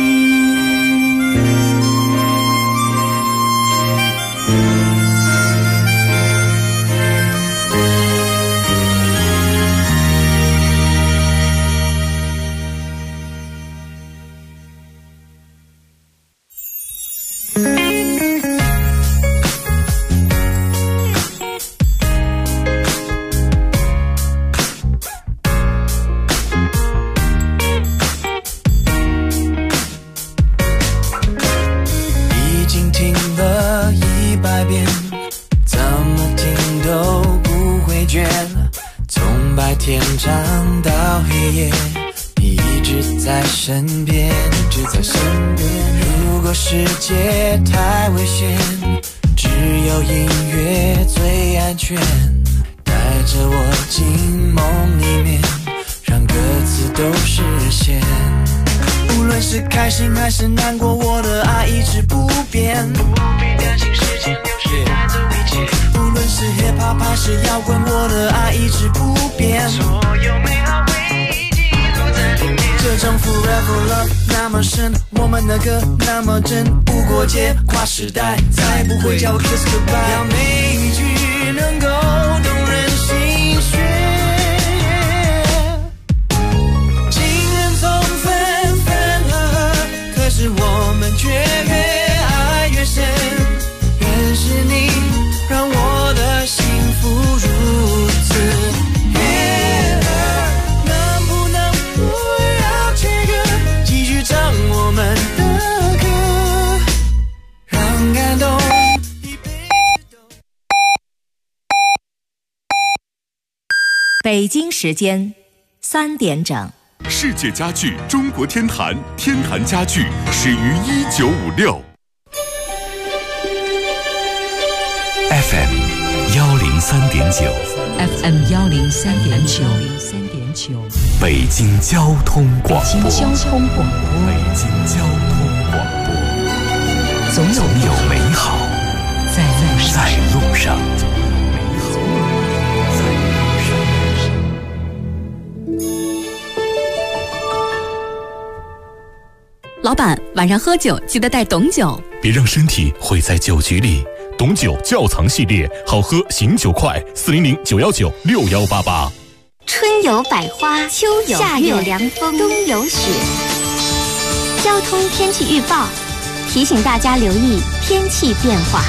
[SPEAKER 1] 天长到黑夜，你一直在身边，一直在身边。如果世界太危险，只有音乐最安全。带着我进梦里面，让歌词都实现。无论是开心还是难过，我的爱一直不变。不必担心时间流逝带走一切。无论是 hip hop 还是摇滚，我的爱一直不变。所有美好回忆记录在里面。这种 forever love 那么深，我们的歌那么真，无国界跨时代，再不会叫我 kiss goodbye。让每一句能够动人心弦。情人总分分合合，可是我们却越爱越深。认识你，让我的幸福如此悦耳。能不能不要切割，继续唱我们的歌，让感动一辈子都。
[SPEAKER 5] 北京时间3点整。
[SPEAKER 6] 世界家具中国天坛，天坛家具始于1956。
[SPEAKER 12] FM 103.9
[SPEAKER 5] FM 103.9，
[SPEAKER 12] 北京交通广播。
[SPEAKER 5] 北京交通广播。
[SPEAKER 12] 北京交通广播。总有美好在路上。
[SPEAKER 5] 老板，晚上喝酒记得带懂酒，
[SPEAKER 6] 别让身体毁在酒局里。懂酒窖藏系列，好喝醒酒快，400-919-6188。
[SPEAKER 7] 春有百花，秋有夏有凉风，冬有雪。交通天气预报提醒大家留意天气变化。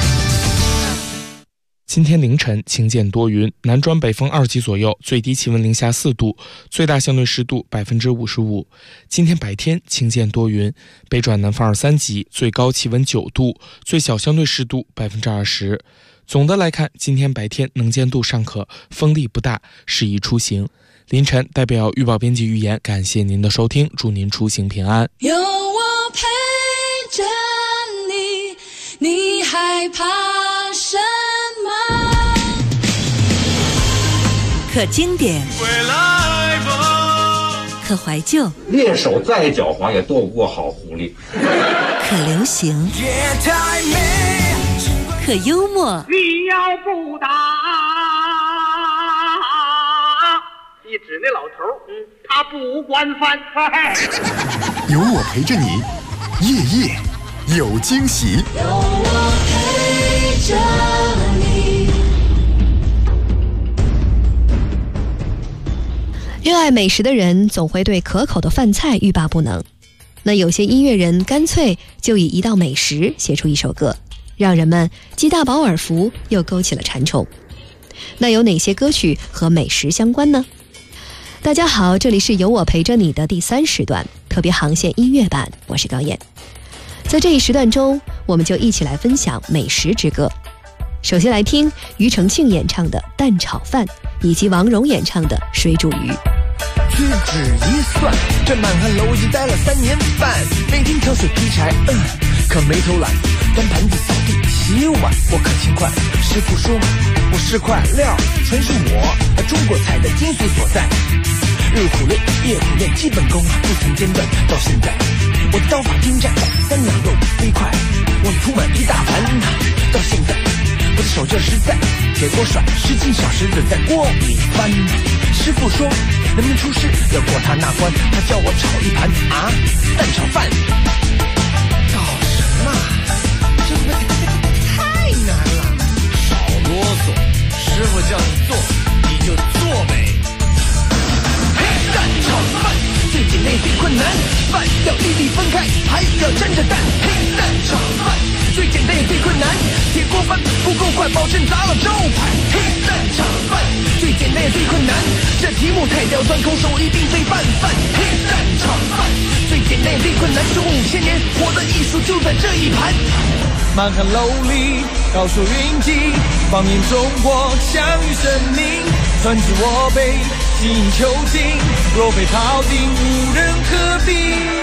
[SPEAKER 8] 今天凌晨晴间多云，南转北风2级左右，最低气温零下4度，最大相对湿度55%。今天白天晴间多云，北转南风2、3级，最高气温9度，最小相对湿度20%。总的来看，今天白天能见度尚可，风力不大，适宜出行。凌晨代表预报编辑预言，感谢您的收听，祝您出行平安。
[SPEAKER 9] 有我陪着你，你害怕什么？
[SPEAKER 5] 可经典，可怀旧，
[SPEAKER 11] 猎手再狡猾也斗不过好狐狸。
[SPEAKER 5] 可流行，可幽默。
[SPEAKER 11] 你要不打，一指那老头，他不惯犯。
[SPEAKER 12] 有我陪着你，夜夜有惊喜。
[SPEAKER 9] 有我陪着你。
[SPEAKER 13] 热爱美食的人总会对可口的饭菜欲罢不能，那有些音乐人干脆就以一道美食写出一首歌，让人们既大饱耳福，又勾起了馋虫。那有哪些歌曲和美食相关呢？大家好，这里是有我陪着你的第3时段特别航线音乐版，我是高燕。在这一时段中，我们就一起来分享美食之歌。首先来听庾澄庆演唱的蛋炒饭，以及王蓉演唱的水煮鱼。
[SPEAKER 1] 屈指一算，这满汉楼已经待了3年半，每天挑水劈柴，可没偷懒，端盘子扫地洗 6碗我可勤快。师傅说我是块料，纯是我中国菜的精髓所在。日苦练夜苦练，基本功不曾间断。到现在我的刀法精湛，3两肉飞快，我铺满一大盘。到现在我的手劲实在，铁锅甩10斤小石子在锅里翻。师傅说能不能出师要过他那关，他叫我炒一盘蛋炒饭。搞什么？这会太难了。少啰嗦，师傅叫你做你就做呗。蛋炒饭最简单也最困难，饭要粒粒分开，还要沾着蛋。黑蛋炒饭最简单也最困难，铁锅翻不够快，保证砸了招牌。黑蛋炒饭最简单也最困难，这题目太刁钻，空手一定非拌饭。黑蛋炒饭最简单也最困难，中5000年我的艺术就在这一盘。蛮横流利，高手云集，放眼中国，享誉盛名。传之我辈，精益求精，若非庖丁，无人可比。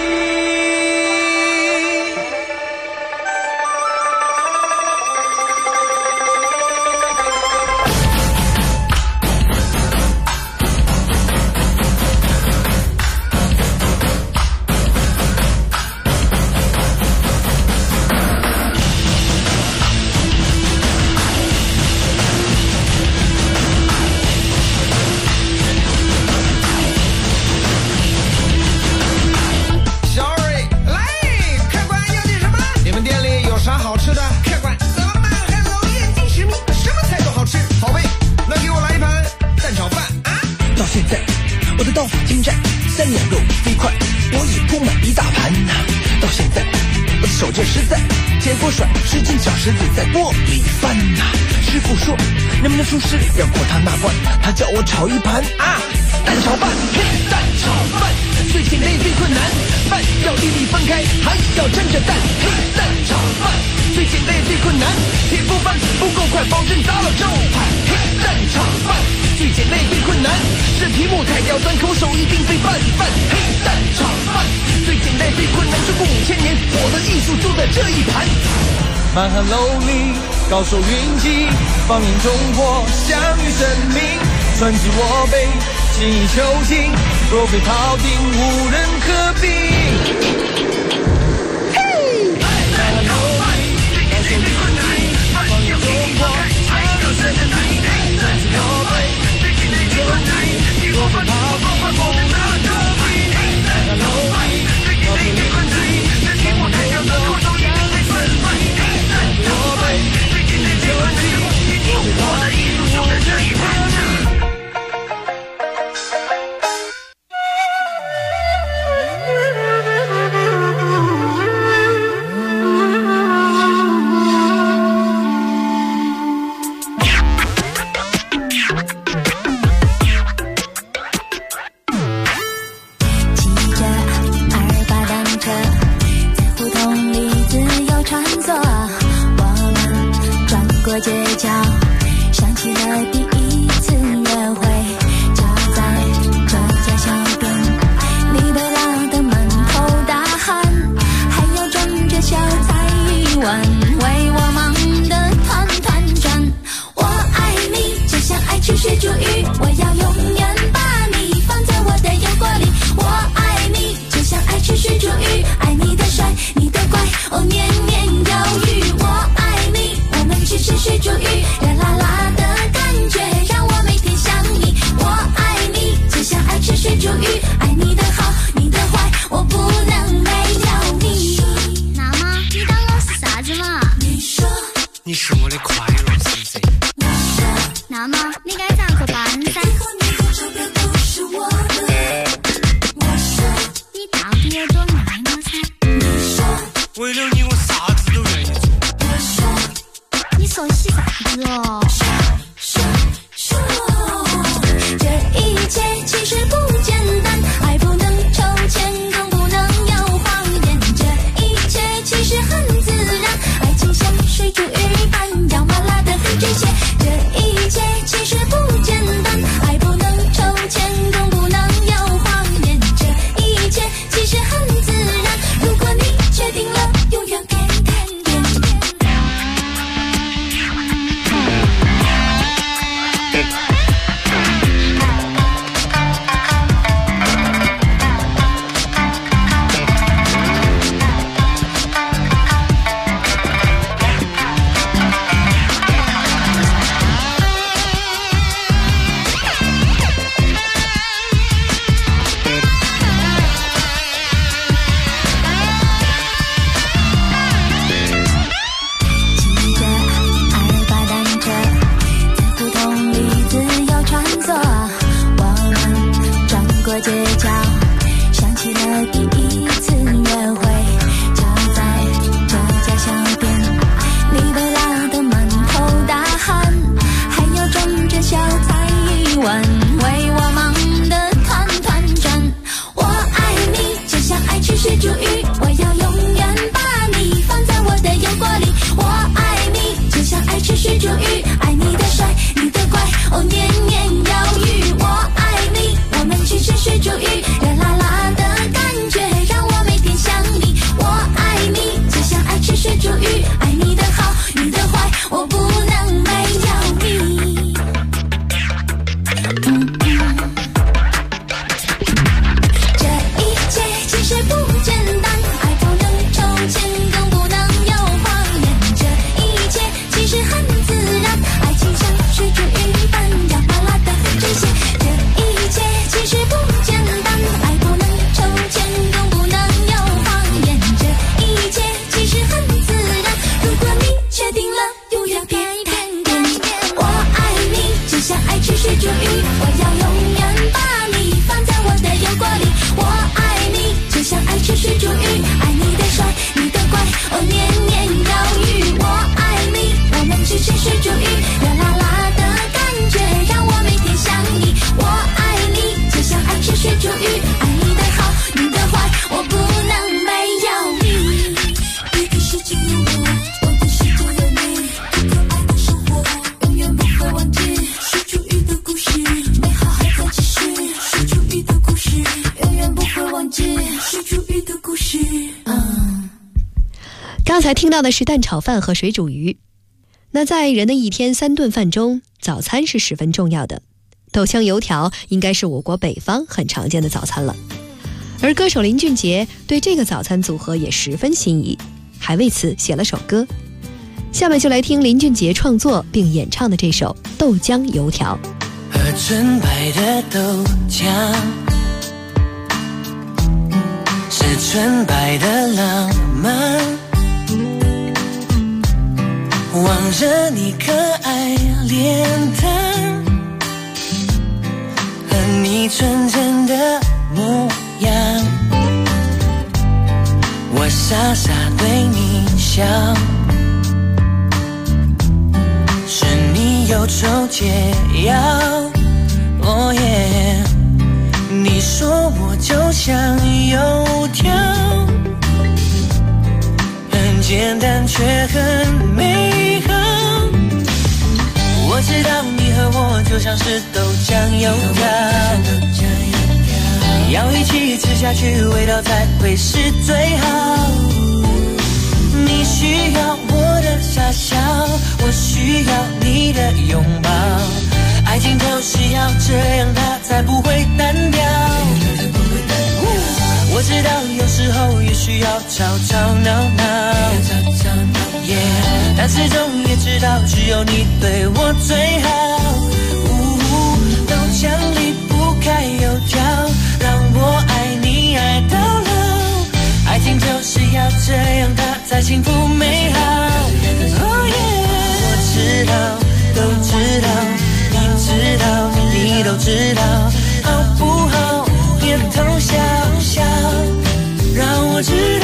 [SPEAKER 1] 手劲实在，铁锅甩10斤小石子在锅里翻师傅说能不能出师要过他那关，他叫我炒一盘蛋炒饭。黑蛋炒饭最简单也最困难，饭要粒粒分开，还要沾着蛋。黑蛋炒饭最简单也最困难，铁锅翻不够快，保证砸了招牌。黑蛋炒饭最简单也最困难，这题目太刁钻，口手一定非拌饭。黑蛋炒饭最简单也最困难，中国5000年我的艺术就在这一盘。蛮横流利，高手云集，放眼中国，享誉盛名。传之我辈，精益求精，若非庖丁，无人可比。
[SPEAKER 13] 才听到的是蛋炒饭和水煮鱼。那在人的一天3顿饭中，早餐是十分重要的。豆浆油条应该是我国北方很常见的早餐了。而歌手林俊杰对这个早餐组合也十分心仪，还为此写了首歌。下面就来听林俊杰创作并演唱的这首《豆浆油条》。
[SPEAKER 1] 喝纯白的豆浆，是纯白的浪漫，望着你可爱脸蛋和你纯真的模样，我傻傻对你笑，是你忧愁解药。哦耶，你说我就像油条，很简单却很美好。我知道你和我就像是豆浆油条，要一起吃下去，味道才会是最好。你需要我的傻笑，我需要你的拥抱，爱情就是要这样，它才不会单调。我知道有时候也需要吵吵闹闹，但始终也知道只有你对我最好。豆浆离不开油条，让我爱你爱到老，爱情就是要这样，它才幸福美好。我知道，都知道，你知道，你都知道，好不好？别偷笑笑，让我知道。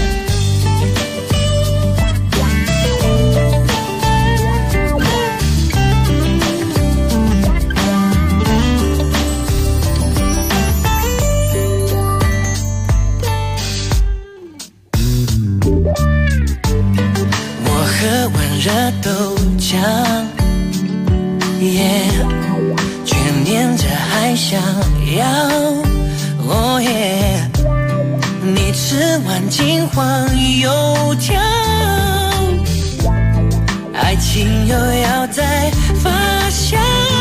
[SPEAKER 1] 喝完热豆浆，却念着还想要，哦耶！你吃完金黄油条，爱情又要再发酵。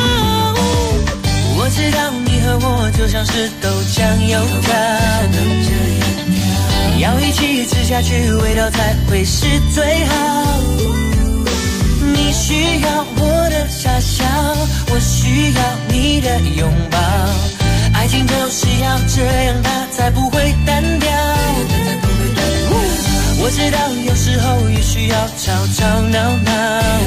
[SPEAKER 1] 我知道你和我就像是豆浆油条，要一起吃下去，味道才会是最好。你需要我的傻笑，我需要你的拥抱，爱情就是要这样，它才不会单调。我知道有时候也需要吵吵闹闹，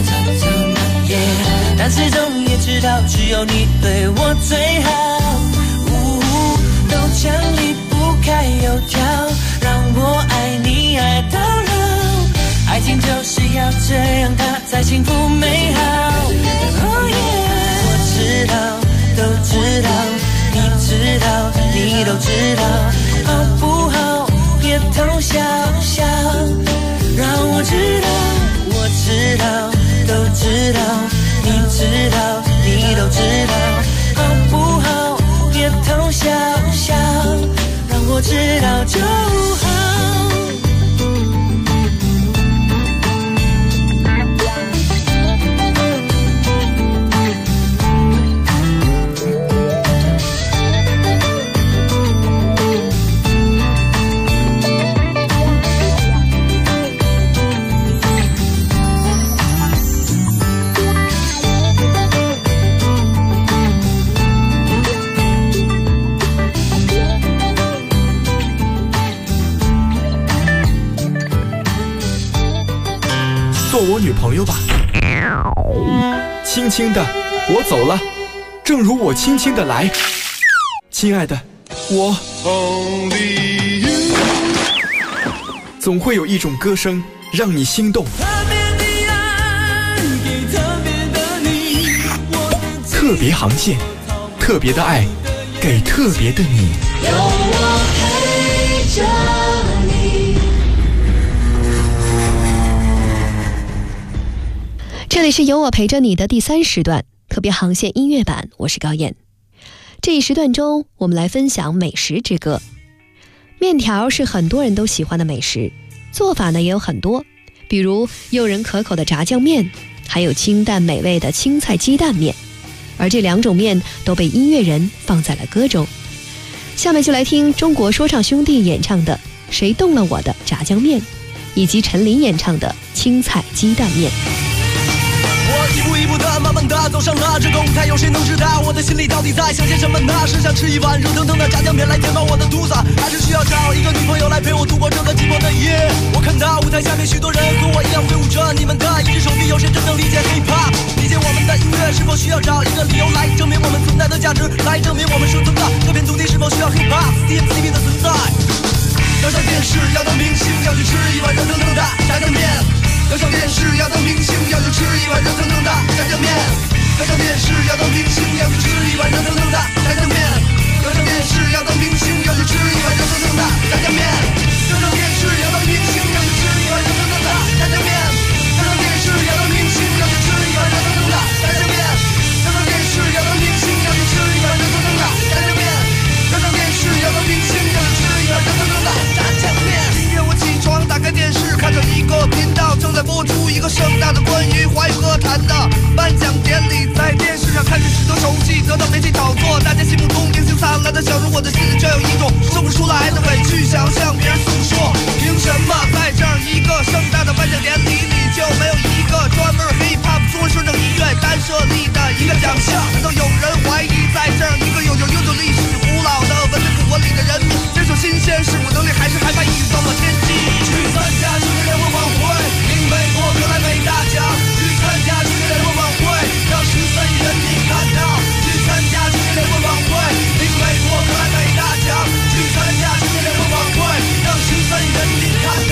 [SPEAKER 1] 但始终也知道只有你对我最好。豆浆离不开油条，让我爱你爱到老，爱情就是要这样，它才幸福美好。我知道，都知道，你知道，你都知道，好不好？别偷笑笑，让我知道。我知道，都知道，你知道，你都知道，好不好？别偷笑笑，让我知道就好。
[SPEAKER 12] 做我女朋友吧，轻轻的我走了，正如我轻轻的来，亲爱的，我总会有一种歌声让你心动，特别航线，特别的爱，给特别的你。有我陪着你。
[SPEAKER 13] 这里是有我陪着你的第3时段特别航线音乐版，我是高燕。这一时段中，我们来分享美食之歌。面条是很多人都喜欢的美食，做法呢也有很多， 比如诱人可口的炸酱面，还有清淡美味的青菜鸡蛋面，而这2种面都被音乐人放在了歌中。下面就来听中国说唱兄弟演唱的《谁动了我的炸酱面》，以及陈琳演唱的《青菜鸡蛋面》。
[SPEAKER 1] 我一步一步的慢慢的走上了这个舞台，有谁能知道我的心里到底在想些什么呢？是想吃一碗热腾腾的炸酱面来填饱我的肚子，还是需要找一个女朋友来陪我度过这个寂寞的夜？我看到舞台下面许多人和我一样挥舞着你们的一只手臂，有谁真能理解 hiphop， 理解我们的音乐？是否需要找一个理由来证明我们存在的价值，来证明我们生存的这片土地是否需要 hiphop CMCB 的存在？要上电视，要当明星，要去吃一碗热腾腾的炸酱面。要上电视，要当明星，要去吃一碗热腾腾的炸酱面。要上电视，要当明星，要去吃一碗热腾腾的炸酱面。要上电视，要当明星，要去吃一碗热腾腾的炸酱面。要上电视，要当明星，要去吃一碗热腾腾的炸酱面。要上电视，要当明星，要去吃一碗热腾腾的炸酱面。要上电视，要当明星，要去吃一碗热腾腾的炸酱面。要上电视，要当明星，要去吃一碗热腾腾的炸酱面。今天我起床，打开电视，看着一个频道正在播出一个盛大的关于华语歌坛的颁奖典礼，在电视上看着许多熟悉，得到媒体炒作，大家心目中明星灿烂的笑容，我的心里却有一种说不出来的委屈，想要向别人诉说。凭什么在这样一个盛大的颁奖典礼里，就没有一个专门 hiphop 中文说唱音乐单设立的一个奖项？难道有人怀疑，在这样一个有悠久历史、古老的文明古国里的人民，接受新鲜事物能力还是害怕一直走到天际？去参加世界联欢晚会，领美国格莱美大奖；去参加世界联欢晚会，让13亿人民看到；去参加世界联欢晚会，领美国格莱美大奖；去参加世界联欢晚会，让13亿人民看到。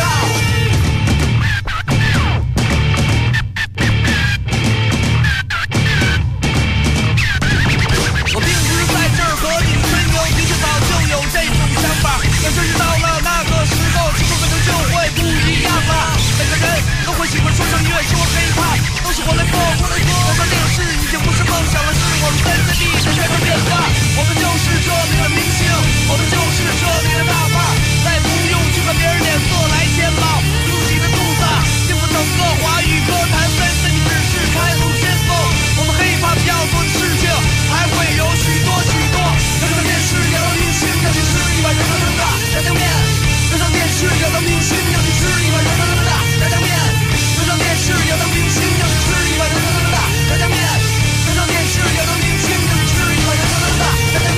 [SPEAKER 1] 我并不是在这儿和你吹牛，的确早就有这种想法，但真是到了那个时候，情况可能就会不一样了。每个人都会喜欢说唱音乐，说 hiphop 都是我来做，我来做。我上电视已经不是梦想了，是我们在地的开始变化。我们就是这里的明星，我们就是这里的大腕，再不用去看别人脸色来填饱自己的肚子，应付整个华语歌坛3分你只是开路先锋。我们 hiphop 要做的事情还会有许多。要上电视，要当明星，要去吃一碗热腾腾的炸酱面。要上电视，要当明星，要去吃一碗热腾腾的炸酱面。要上电视，要当明星，要去吃一碗热腾腾的炸酱面。要上电视，要当明星，要去吃一碗热腾腾的炸酱面。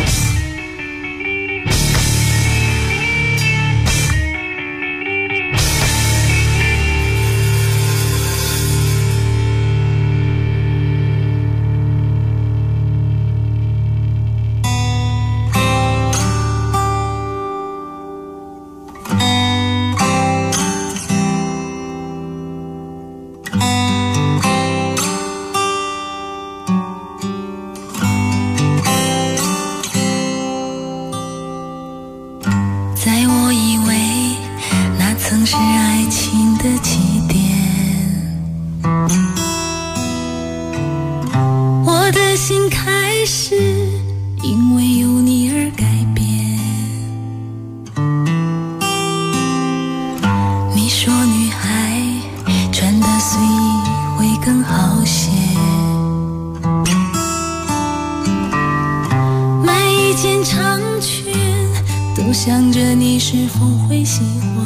[SPEAKER 9] 想着你是否会喜欢，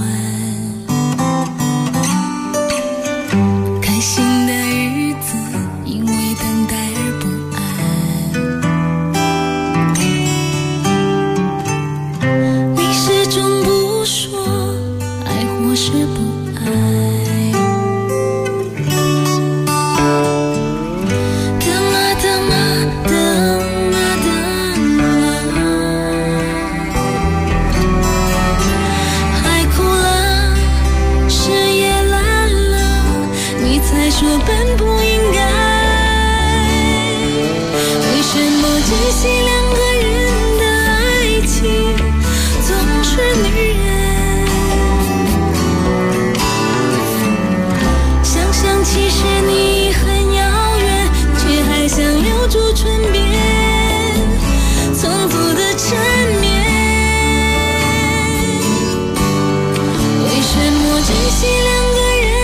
[SPEAKER 9] 开心的日子因为等待而不安，你始终不说爱或是不爱，说本不应该，为什么珍惜两个人的爱情总是女人？想想其实你很遥远，却还想留住唇边匆促的缠绵。为什么珍惜两个人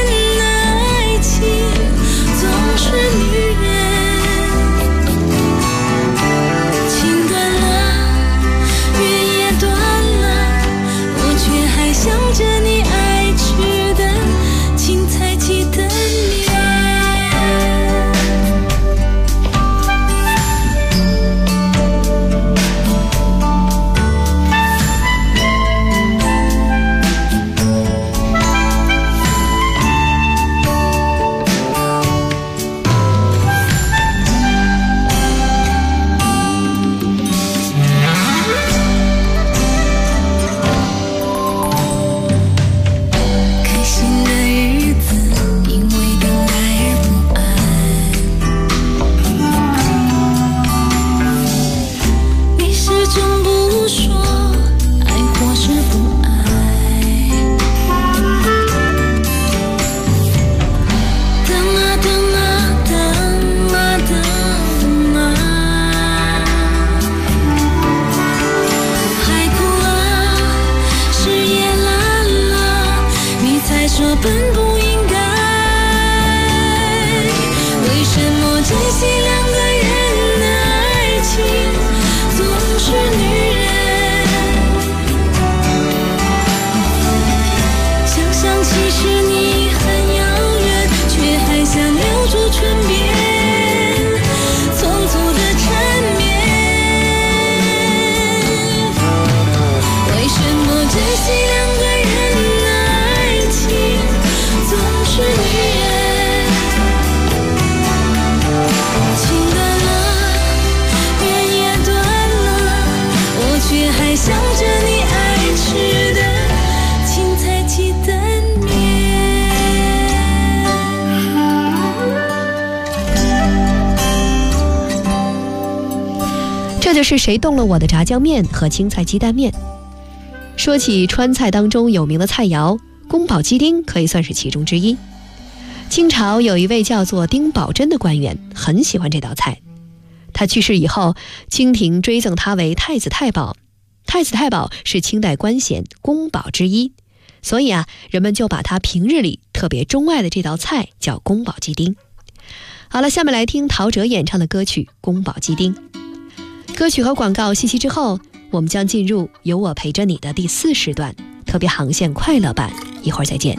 [SPEAKER 13] 就是谁动了我的炸酱面和青菜鸡蛋面。说起川菜当中有名的菜肴，宫保鸡丁可以算是其中之一。清朝有一位叫做丁宝桢的官员很喜欢这道菜，他去世以后，清廷追赠他为太子太保。太子太保是清代官衔宫保之一，所以人们就把他平日里特别钟爱的这道菜叫宫保鸡丁。好了，下面来听陶喆演唱的歌曲《宫保鸡丁》。歌曲和广告信息之后，我们将进入有我陪着你的第4时段特别航线快乐版，一会儿再见。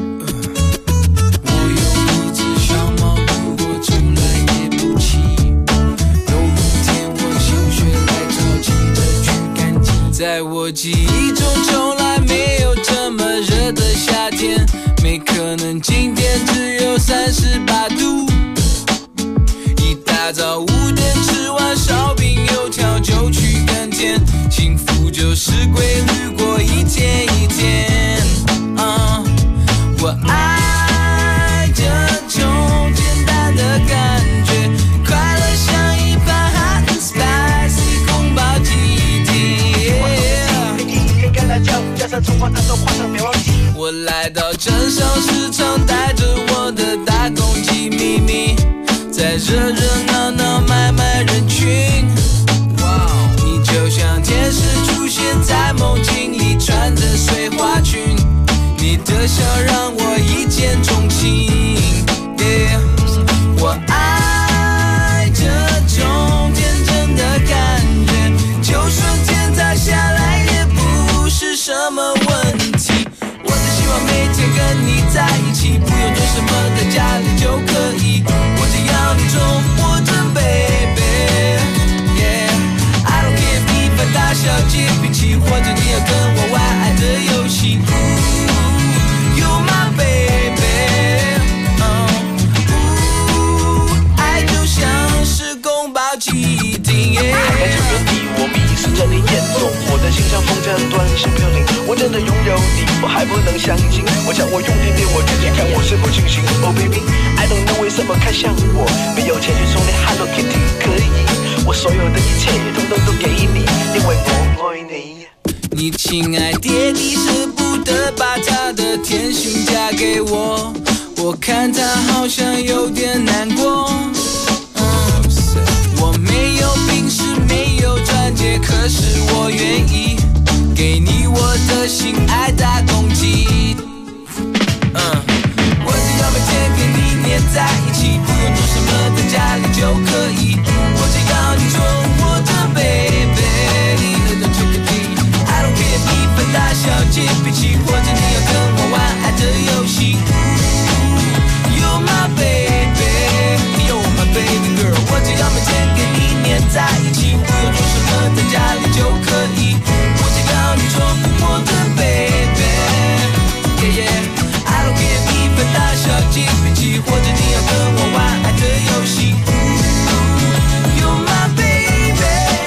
[SPEAKER 1] 在我记忆中从来没有这么热的夏天，没可能今天只有38度。一大早5点吃完烧饼油条就去耕田，幸福就是规律过一天一天。我爱这种简单的感觉，快乐像一盘 hot and spicy 宫保鸡我来到镇上市场，带着我的大公鸡咪咪，在热热闹闹买卖人群。你就像天使出现在梦境里，穿着碎花裙，你的笑让我一见钟情。我爱这种天真的感觉，就算天塌下来也不是什么问题。我只希望每天跟你在一起，不用做什么在家里就可以，我只要你宠我着 baby。 I don't care 比分大小接地气，或者你要跟我玩爱的游戏。You're my baby。 爱就像是宫保鸡丁。
[SPEAKER 14] 在这原地我迷失在你眼中，我的心像风筝断线飘零，我真的拥有你，我还不能相信。我想我用力对我自己看，我是不清醒。Oh baby I don't know 为什么看向我，没有钱去送你 Hello Kitty 可以，我所有的一切统统都给你，因为我爱你。
[SPEAKER 1] 你亲爱爹地舍不得把他的甜心嫁给我，我看他好像有点难过。我没有病史，没有钻戒，可是我愿意给你我的心爱大公鸡。我只要每天跟你黏在一起，不用做什么在家里就可以，我只要你宠我着 baby。 你的这个地 I don't care 比分大小接地气，或者你要跟我玩爱的游戏。You're my baby， You're my baby girl， 我只要每天跟你黏在一起，不用做什么在家里就可以，我只要你宠我的 baby。I don't care 比分大小接地气，或者你要跟我玩爱的游戏。You're my baby，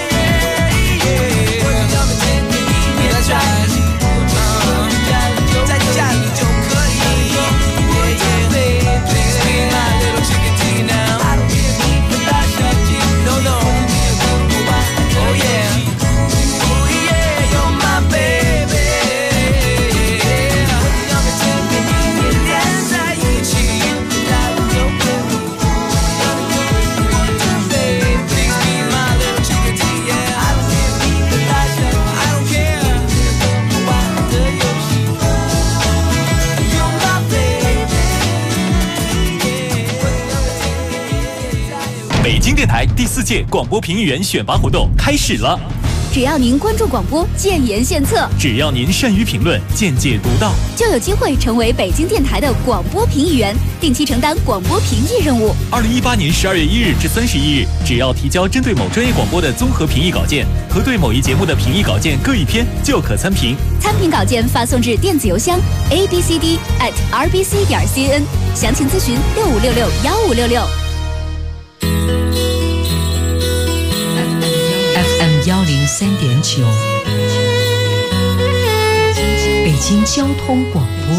[SPEAKER 1] 我只要每天跟你黏在一起，在家里就可以。Baby， my little chickadee now。 I don't care 比分大小接地气， No no， 你要跟我玩爱的游戏。Oh yeah，You're my baby。
[SPEAKER 6] 北京电台第4届广播评议员选拔活动开始了。
[SPEAKER 5] 只要您关注广播，建言献策；
[SPEAKER 6] 只要您善于评论，见解独到，
[SPEAKER 5] 就有机会成为北京电台的广播评议员，定期承担广播评议任务。
[SPEAKER 6] 2018年12月1日至31日，只要提交针对某专业广播的综合评议稿件和对某一节目的评议稿件各1篇，就可参评。
[SPEAKER 5] 参评稿件发送至电子邮箱 abcd@rbc.cn， 详情咨询65661566。
[SPEAKER 22] FM103.9，北京交通广播，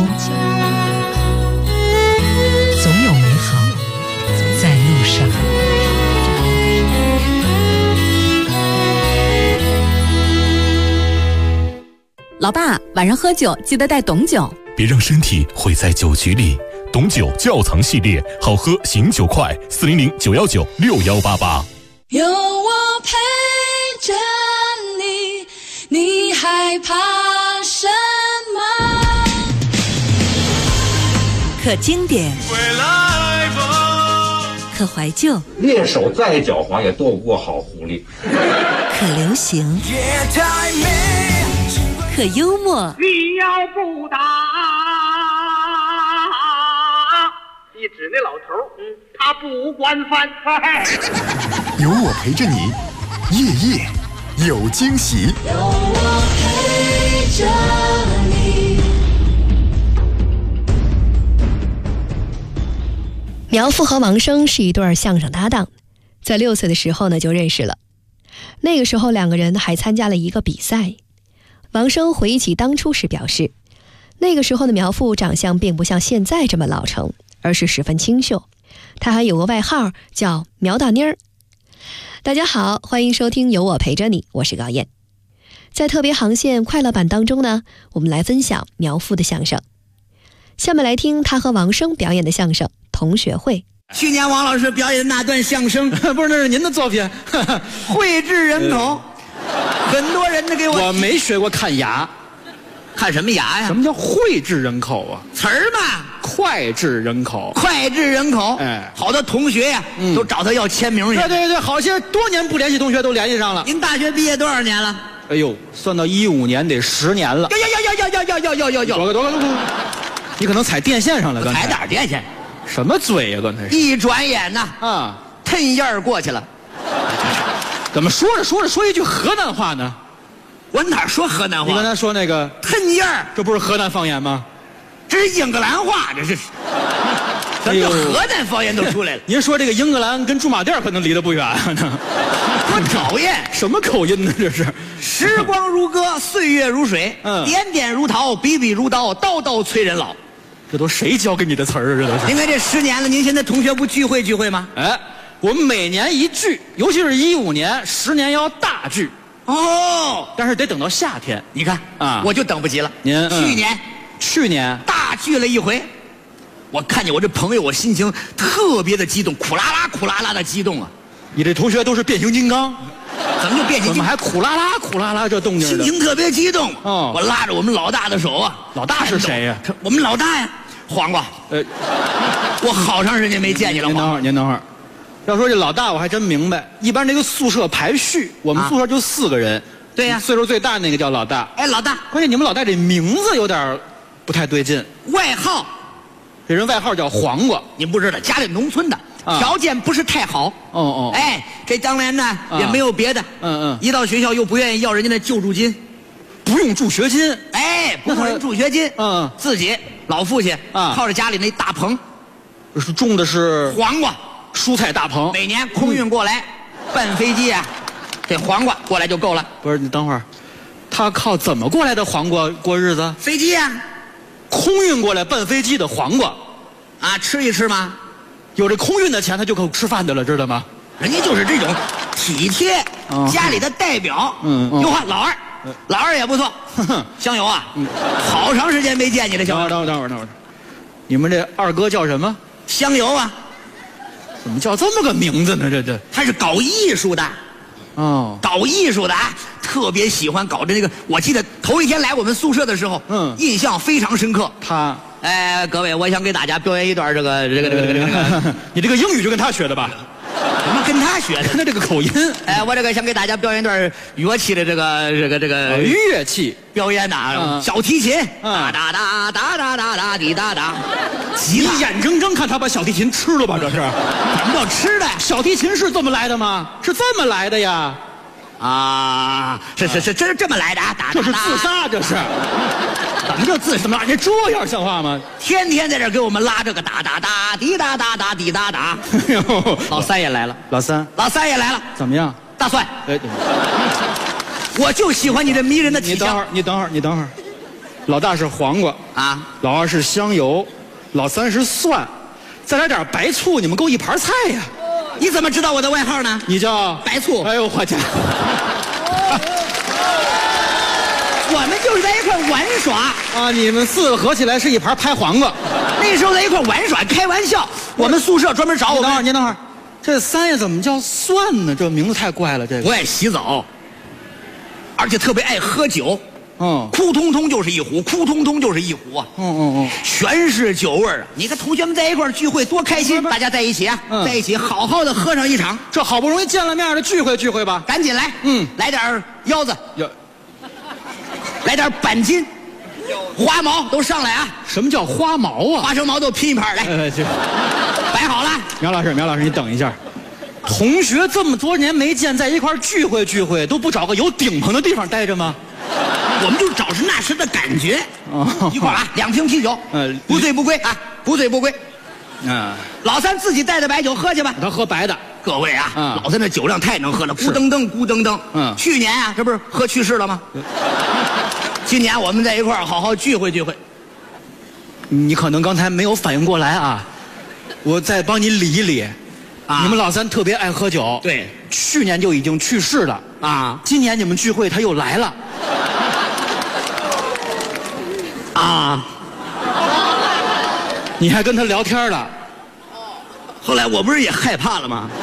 [SPEAKER 22] 总有美好在路上。
[SPEAKER 5] 老爸，晚上喝酒记得带董酒，
[SPEAKER 6] 别让身体毁在酒局里。董酒窖藏系列，好喝醒酒快，400-919-6188。
[SPEAKER 9] 有我陪着你，你害怕什么？
[SPEAKER 22] 可经典，可怀旧，
[SPEAKER 3] 猎手再狡猾也斗不过好狐狸。
[SPEAKER 22] 可流行，可幽默。
[SPEAKER 11] 你要不打，你指那老头，他不管饭。
[SPEAKER 12] 有我陪着你，夜夜有惊喜。
[SPEAKER 9] 有我陪着你。
[SPEAKER 13] 苗阜和王声是一对相声搭档，在6岁的时候呢就认识了。那个时候两个人还参加了一个比赛。王声回忆起当初时表示，那个时候的苗阜长相并不像现在这么老成，而是十分清秀。他还有个外号叫苗大妮儿。大家好，欢迎收听有我陪着你，我是高燕。在特别航线快乐版当中呢，我们来分享苗阜的相声。下面来听他和王声表演的相声《同学会》。
[SPEAKER 16] 去年王老师表演的那段相声，
[SPEAKER 17] 不是，那是您的作品，
[SPEAKER 16] 脍炙人口，很多人都给我。
[SPEAKER 17] 我没学过看牙，
[SPEAKER 16] 看什么牙呀？
[SPEAKER 17] 什么叫脍炙人口啊？
[SPEAKER 16] 词儿嘛，
[SPEAKER 17] 脍炙人口，
[SPEAKER 16] 脍炙人口。
[SPEAKER 17] 哎，
[SPEAKER 16] 好多同学呀，都找他要签名去。
[SPEAKER 17] 对，好些多年不联系同学都联系上了。
[SPEAKER 16] 您大学毕业多少年了？
[SPEAKER 17] 哎呦，算到15年得10年了。
[SPEAKER 16] 有，
[SPEAKER 17] 多，你可能踩电线上了，
[SPEAKER 16] 踩哪儿电线？
[SPEAKER 17] 什么嘴呀？刚才
[SPEAKER 16] 一转眼呐，腾燕儿过去了。
[SPEAKER 17] 怎么说着说一句河南话呢？
[SPEAKER 16] 我哪说河南话？
[SPEAKER 17] 你刚才说那个
[SPEAKER 16] 腾燕儿，
[SPEAKER 17] 这不是河南方言吗？
[SPEAKER 16] 这是英格兰话，这是。咱这河南方言都出来了。
[SPEAKER 17] 您说这个英格兰跟驻马店可能离得不远呢。
[SPEAKER 16] 多讨厌！
[SPEAKER 17] 什么口音呢？这是。
[SPEAKER 16] 时光如歌，岁月如水，点点如桃，笔笔如刀，刀刀催人老。
[SPEAKER 17] 这都谁教给你的词儿啊？这都是。
[SPEAKER 16] 您看这10年了，您现在同学不聚会吗？
[SPEAKER 17] 哎，我们每年一聚，尤其是15年、10年要大聚。
[SPEAKER 16] 哦，
[SPEAKER 17] 但是得等到夏天。
[SPEAKER 16] 你看啊，我就等不及了。
[SPEAKER 17] 您
[SPEAKER 16] 去年大聚了一回，我看见我这朋友，我心情特别的激动，苦啦啦的激动啊！
[SPEAKER 17] 你这同学都是变形金刚，
[SPEAKER 16] 怎么就变形金刚？
[SPEAKER 17] 怎么还苦啦啦这动静？
[SPEAKER 16] 心情特别激动。
[SPEAKER 17] 哦，
[SPEAKER 16] 我拉着我们老大的手啊。
[SPEAKER 17] 老大是谁呀？
[SPEAKER 16] 我们老大呀，黄瓜。我好长时间没见你了。
[SPEAKER 17] 您等会儿。要说这老大，我还真明白。一般这个宿舍排序，我们宿舍就4个人。
[SPEAKER 16] 对呀，
[SPEAKER 17] 岁数最大那个叫老大。
[SPEAKER 16] 哎，老大。
[SPEAKER 17] 关键你们老大这名字有点不太对劲。
[SPEAKER 16] 外号，
[SPEAKER 17] 这人外号叫黄瓜。
[SPEAKER 16] 您不知道，家里农村的，条件不是太好。
[SPEAKER 17] 哦。
[SPEAKER 16] 哎，这当年呢也没有别的。一到学校又不愿意要人家的救助金，
[SPEAKER 17] 不用助学金。
[SPEAKER 16] 哎，不用人助学金。自己老父亲靠着家里那大棚，
[SPEAKER 17] 种的是
[SPEAKER 16] 黄瓜。
[SPEAKER 17] 蔬菜大棚，
[SPEAKER 16] 每年空运过来，办飞机啊，这黄瓜过来就够了。
[SPEAKER 17] 不是，你等会儿，他靠怎么过来的黄瓜过日子？
[SPEAKER 16] 飞机啊，
[SPEAKER 17] 空运过来办飞机的黄瓜，
[SPEAKER 16] 啊，吃一吃吗？
[SPEAKER 17] 有这空运的钱，他就够吃饭的了，知道吗？
[SPEAKER 16] 人家就是这种体贴家里的代表。有话老二也不错。香油啊，好长时间没见你了，香油。
[SPEAKER 17] 等会儿，你们这二哥叫什么？
[SPEAKER 16] 香油啊。
[SPEAKER 17] 怎么叫这么个名字呢？这
[SPEAKER 16] 他是搞艺术的，搞艺术的啊，特别喜欢搞这个。我记得头一天来我们宿舍的时候，印象非常深刻。
[SPEAKER 17] 他，
[SPEAKER 16] 哎，各位，我想给大家表演一段这个，
[SPEAKER 17] 你这个英语就跟他学的吧？
[SPEAKER 16] 怎么跟他学的？
[SPEAKER 17] 他这个口音。
[SPEAKER 16] 哎，我这个想给大家表演一段乐器的这个
[SPEAKER 17] 乐器
[SPEAKER 16] 表演呐，小提琴，哒哒哒哒哒哒哒滴哒哒。
[SPEAKER 17] 你眼睁睁看他把小提琴吃了吧？这是
[SPEAKER 16] 怎么叫吃的？
[SPEAKER 17] 小提琴是这么来的吗？是这么来的呀？
[SPEAKER 16] 啊，是这么来的啊！
[SPEAKER 17] 这是自杀，这是。
[SPEAKER 16] 怎么就自
[SPEAKER 17] 怎么你这样像话吗？
[SPEAKER 16] 天天在这给我们拉这个哒哒哒滴哒哒哒滴哒哒。老三也来了，
[SPEAKER 17] 老三也来了，怎么样？
[SPEAKER 16] 大帅，
[SPEAKER 17] 哎，
[SPEAKER 16] 我就喜欢你这迷人的体香。
[SPEAKER 17] 你等会儿，老大是黄瓜
[SPEAKER 16] 啊，
[SPEAKER 17] 老二是香油，老三是蒜，再来点白醋，你们够一盘菜呀。
[SPEAKER 16] 你怎么知道我的外号呢？
[SPEAKER 17] 你叫
[SPEAKER 16] 白醋。
[SPEAKER 17] 哎呦我家，
[SPEAKER 16] 我们就是在一块玩耍
[SPEAKER 15] 啊！你们4个合起来是一盘拍黄瓜。
[SPEAKER 16] 那时候在一块玩耍，开玩笑。我们宿舍专门找我们。
[SPEAKER 15] 您等会儿，这3爷怎么叫蒜呢？这名字太怪了。这个
[SPEAKER 16] 不爱洗澡，而且特别爱喝酒。哭通通就是一壶，哭通通就是一壶啊！全是酒味儿啊！你看同学们在一块聚会多开心，大家在一起啊，在一起好好的喝上一场。
[SPEAKER 15] 这好不容易见了面的聚会吧，
[SPEAKER 16] 赶紧来，来点腰子，来点板筋，花毛都上来啊！
[SPEAKER 15] 什么叫花毛啊？
[SPEAKER 16] 花生毛都拼一盘来，摆好了。
[SPEAKER 15] 苗老师，你等一下。同学这么多年没见，在一块聚会，都不找个有顶棚的地方待着吗？
[SPEAKER 16] 我们就找是那时的感觉。一块啊，2瓶啤酒，不醉不归啊，不醉不归。老三自己带的白酒喝去吧，
[SPEAKER 15] 他喝白的。
[SPEAKER 16] 各位啊，老三的酒量太能喝了，咕噔噔咕噔噔。去年啊，这不是喝去世了吗？今年我们在一块儿好好聚会。
[SPEAKER 15] 你可能刚才没有反应过来啊，我再帮你理一理。你们老三特别爱喝酒，
[SPEAKER 16] 对，
[SPEAKER 15] 去年就已经去世了
[SPEAKER 16] 啊。
[SPEAKER 15] 今年你们聚会他又来了
[SPEAKER 16] 啊。
[SPEAKER 15] 你还跟他聊天了。
[SPEAKER 16] 后来我不是也害怕了吗？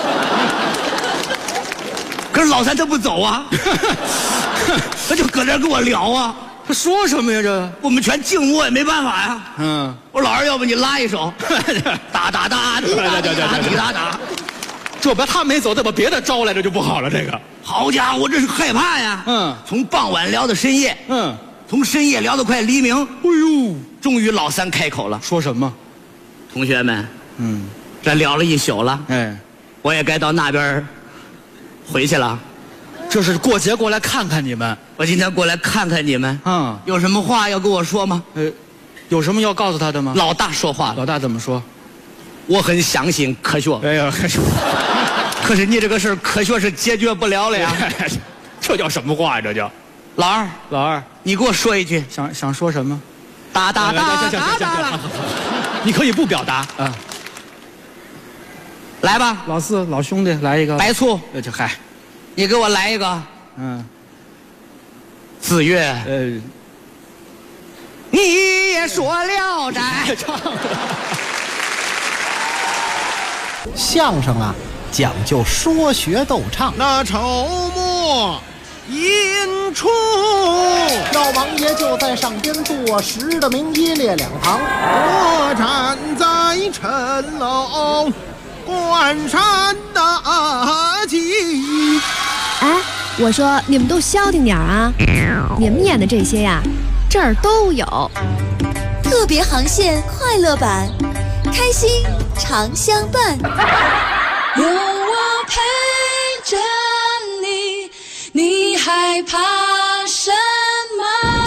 [SPEAKER 16] 可是老三他不走啊，他就搁这跟我聊啊。
[SPEAKER 15] 他说什么呀？这
[SPEAKER 16] 我们全静默也没办法呀。我老二，要不你拉一首，哒哒哒滴哒滴哒滴哒哒。
[SPEAKER 15] 这不他没走，再把别的招来，这就不好了。这个
[SPEAKER 16] 好家伙，我这是害怕呀。从傍晚聊到深夜，从深夜聊到快黎明。
[SPEAKER 15] 哎呦，
[SPEAKER 16] 终于老三开口了，
[SPEAKER 15] 说什么？
[SPEAKER 16] 同学们，这聊了一宿了，我也该到那边回去了。
[SPEAKER 15] 这是过节过来看看你们，
[SPEAKER 16] 我今天过来看看你们。有什么话要跟我说吗？
[SPEAKER 15] 有什么要告诉他的吗？
[SPEAKER 16] 老大说话了。
[SPEAKER 15] 老大怎么说？
[SPEAKER 16] 我很相信科学。
[SPEAKER 15] 哎呀，
[SPEAKER 16] 可是你这个事儿，科学是解决不了了呀。
[SPEAKER 15] 这叫什么话呀？这叫
[SPEAKER 16] 老二，你给我说一句，
[SPEAKER 15] 想说什么？
[SPEAKER 16] 哒哒哒
[SPEAKER 15] 哒哒。你可以不表达啊。
[SPEAKER 16] 来吧，
[SPEAKER 15] 老四老兄弟来一个
[SPEAKER 16] 白醋。
[SPEAKER 15] 这嗨，
[SPEAKER 16] 你给我来一个。子越。你也说聊斋。
[SPEAKER 18] 相声啊，讲究说学逗唱。
[SPEAKER 23] 那筹末引出，
[SPEAKER 18] 老王爷就在上边坐实的明一列两旁，
[SPEAKER 23] 我站在城楼观山大吉。
[SPEAKER 13] 哎，我说你们都消停点啊！你们演的这些呀，这儿都有。
[SPEAKER 22] 特别航线快乐版，开心常相伴。
[SPEAKER 9] 有我陪着你，你害怕什么？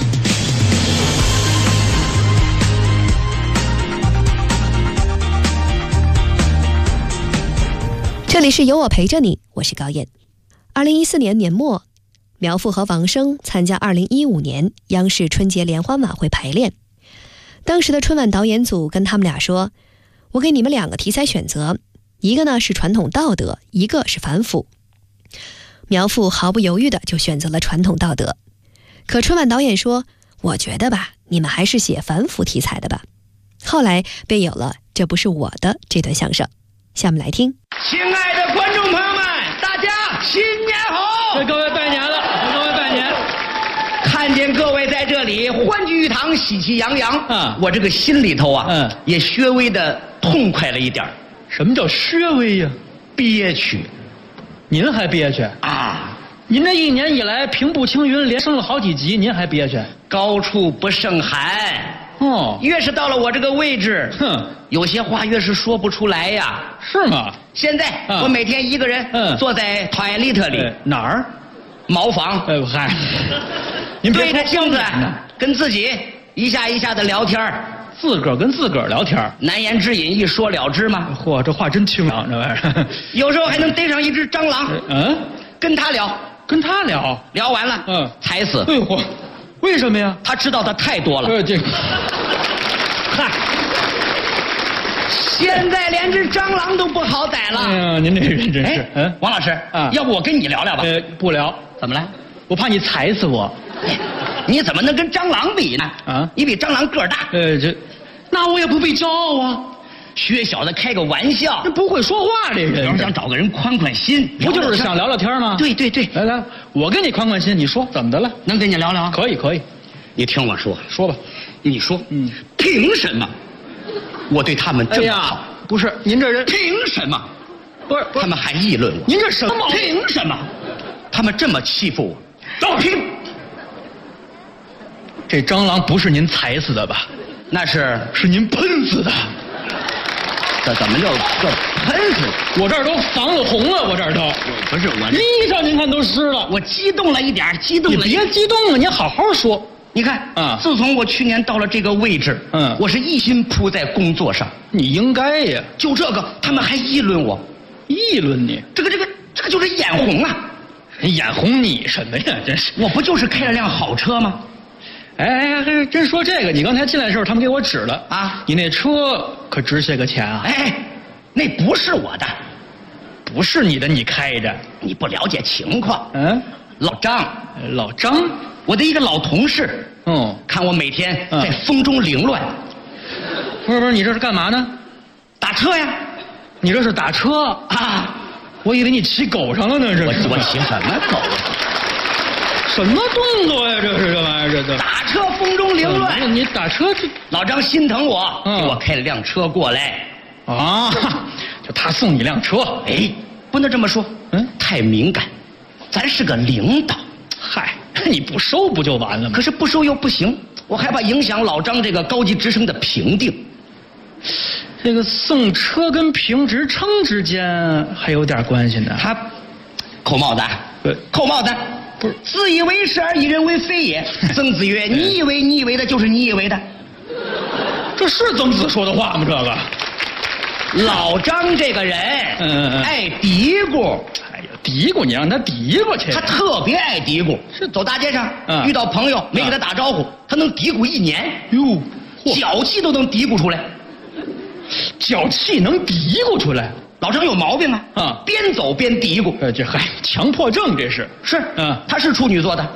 [SPEAKER 13] 这里是有我陪着你，我是高燕。2014年年末，苗阜和王声参加2015年央视春节联欢晚会排练。当时的春晚导演组跟他们俩说，我给你们2个题材选择，一个呢是传统道德，一个是反腐。苗阜毫不犹豫的就选择了传统道德。可春晚导演说，我觉得吧，你们还是写反腐题材的吧。后来便有了这不是我的这段相声。下面来听。
[SPEAKER 11] 亲爱的观众朋友们，大家新年好！
[SPEAKER 21] 给各位拜年了，给各位拜年。
[SPEAKER 11] 看见各位在这里欢聚一堂，喜气洋洋，我这个心里头啊，也稍微的痛快了一点。
[SPEAKER 21] 什么叫稍微呀？
[SPEAKER 11] 憋屈。
[SPEAKER 21] 您还憋屈
[SPEAKER 11] 啊？
[SPEAKER 21] 您这1年以来平步青云，连升了好几级，您还憋屈？
[SPEAKER 11] 高处不胜寒。越是到了我这个位置，有些话越是说不出来呀。
[SPEAKER 21] 是吗？
[SPEAKER 11] 现在我每天一个人坐在toilet里，
[SPEAKER 21] 哪儿？
[SPEAKER 11] 茅房。
[SPEAKER 21] 嗨，
[SPEAKER 11] 您对着镜子跟自己一下一下的聊天，
[SPEAKER 21] 自个儿跟自个儿聊天，
[SPEAKER 11] 难言之隐一说了之嘛。
[SPEAKER 21] 嚯，这话真清凉，这玩意儿。
[SPEAKER 11] 有时候还能逮上一只蟑螂，跟他聊，
[SPEAKER 21] 跟他聊，
[SPEAKER 11] 聊完了，踩死。
[SPEAKER 21] 哎嚯，为什么呀？
[SPEAKER 11] 他知道的太多了。
[SPEAKER 21] 这个，
[SPEAKER 11] 嗨，现在连只蟑螂都不好逮了。
[SPEAKER 21] 哎呀，您这人真是。
[SPEAKER 11] 王老师，要不我跟你聊聊吧？
[SPEAKER 21] 不聊。
[SPEAKER 11] 怎么了？
[SPEAKER 15] 我怕你踩死我。
[SPEAKER 11] 你怎么能跟蟑螂比呢？啊，你比蟑螂个儿大。
[SPEAKER 15] 那我也不必骄傲啊。
[SPEAKER 11] 学小的开个玩笑，
[SPEAKER 15] 这不会说话这人。
[SPEAKER 11] 要是想找个人宽宽心，
[SPEAKER 15] 不就是想聊聊天吗？
[SPEAKER 11] 对对对，
[SPEAKER 15] 来，我跟你宽宽心，你说怎么的了？
[SPEAKER 11] 能跟你聊聊？
[SPEAKER 15] 可以。
[SPEAKER 11] 你听我说，
[SPEAKER 15] 说吧。
[SPEAKER 11] 你说，凭什么我对他们这么好？
[SPEAKER 15] 不是您这人，
[SPEAKER 11] 凭什么？
[SPEAKER 15] 不是，
[SPEAKER 11] 他们还议论我。
[SPEAKER 15] 您这什么？
[SPEAKER 11] 凭什么？他们这么欺负我？找凭！
[SPEAKER 15] 这蟑螂不是您踩死的吧？
[SPEAKER 11] 那是
[SPEAKER 15] 您喷死的。
[SPEAKER 11] 这怎么叫这喷死？
[SPEAKER 15] 我这儿都防了红了，我这儿都
[SPEAKER 11] 不是我
[SPEAKER 15] 衣裳您看都湿了。
[SPEAKER 11] 我激动了一点，激动了。
[SPEAKER 15] 你别激动了，你好好说。
[SPEAKER 11] 你看啊，自从我去年到了这个位置，我是一心扑在工作上。
[SPEAKER 15] 你应该呀。
[SPEAKER 11] 就这个，他们还议论我，
[SPEAKER 15] 议论你。
[SPEAKER 11] 这个就是眼红啊！
[SPEAKER 15] 眼红你什么呀？真是，
[SPEAKER 11] 我不就是开了辆好车吗？
[SPEAKER 15] 哎，真说这个，你刚才进来的时候，他们给我指了啊，你那车可值些个钱啊！
[SPEAKER 11] 哎，那不是我的，
[SPEAKER 15] 不是你的，你开着，
[SPEAKER 11] 你不了解情况。
[SPEAKER 15] 老张，
[SPEAKER 11] 我的一个老同事。看我每天在风中凌乱。
[SPEAKER 15] 不是，你这是干嘛呢？
[SPEAKER 11] 打车呀！
[SPEAKER 15] 你这是打车
[SPEAKER 11] 啊？
[SPEAKER 15] 我以为你骑狗上了呢，这是。
[SPEAKER 11] 我骑什么狗？
[SPEAKER 15] 什么动作呀？这是这玩意儿，这
[SPEAKER 11] 打车风中凌乱。
[SPEAKER 15] 你打车去？
[SPEAKER 11] 老张心疼我，给我开了辆车过来。
[SPEAKER 15] 啊，就他送你辆车。
[SPEAKER 11] 哎，不能这么说，太敏感。咱是个领导。
[SPEAKER 15] 嗨，你不收不就完了吗？
[SPEAKER 11] 可是不收又不行，我害怕影响老张这个高级职称的评定。
[SPEAKER 15] 这个送车跟评职称之间还有点关系呢。
[SPEAKER 11] 他扣帽子，扣帽子。不是，自以为是而以人为非也。曾子曰：“你以为的，就是你以为的。”
[SPEAKER 15] 这是曾子说的话吗？这个
[SPEAKER 11] 老张这个人，爱嘀咕。
[SPEAKER 15] 哎呀，嘀咕你让他嘀咕去。
[SPEAKER 11] 他特别爱嘀咕。是走大街上遇到朋友没给他打招呼，他能嘀咕1年。
[SPEAKER 15] 哟，
[SPEAKER 11] 脚气都能嘀咕出来。
[SPEAKER 15] 脚气能嘀咕出来？
[SPEAKER 11] 老张有毛病啊！边走边嘀咕，
[SPEAKER 15] 这还强迫症，这是
[SPEAKER 11] 他是处女座的，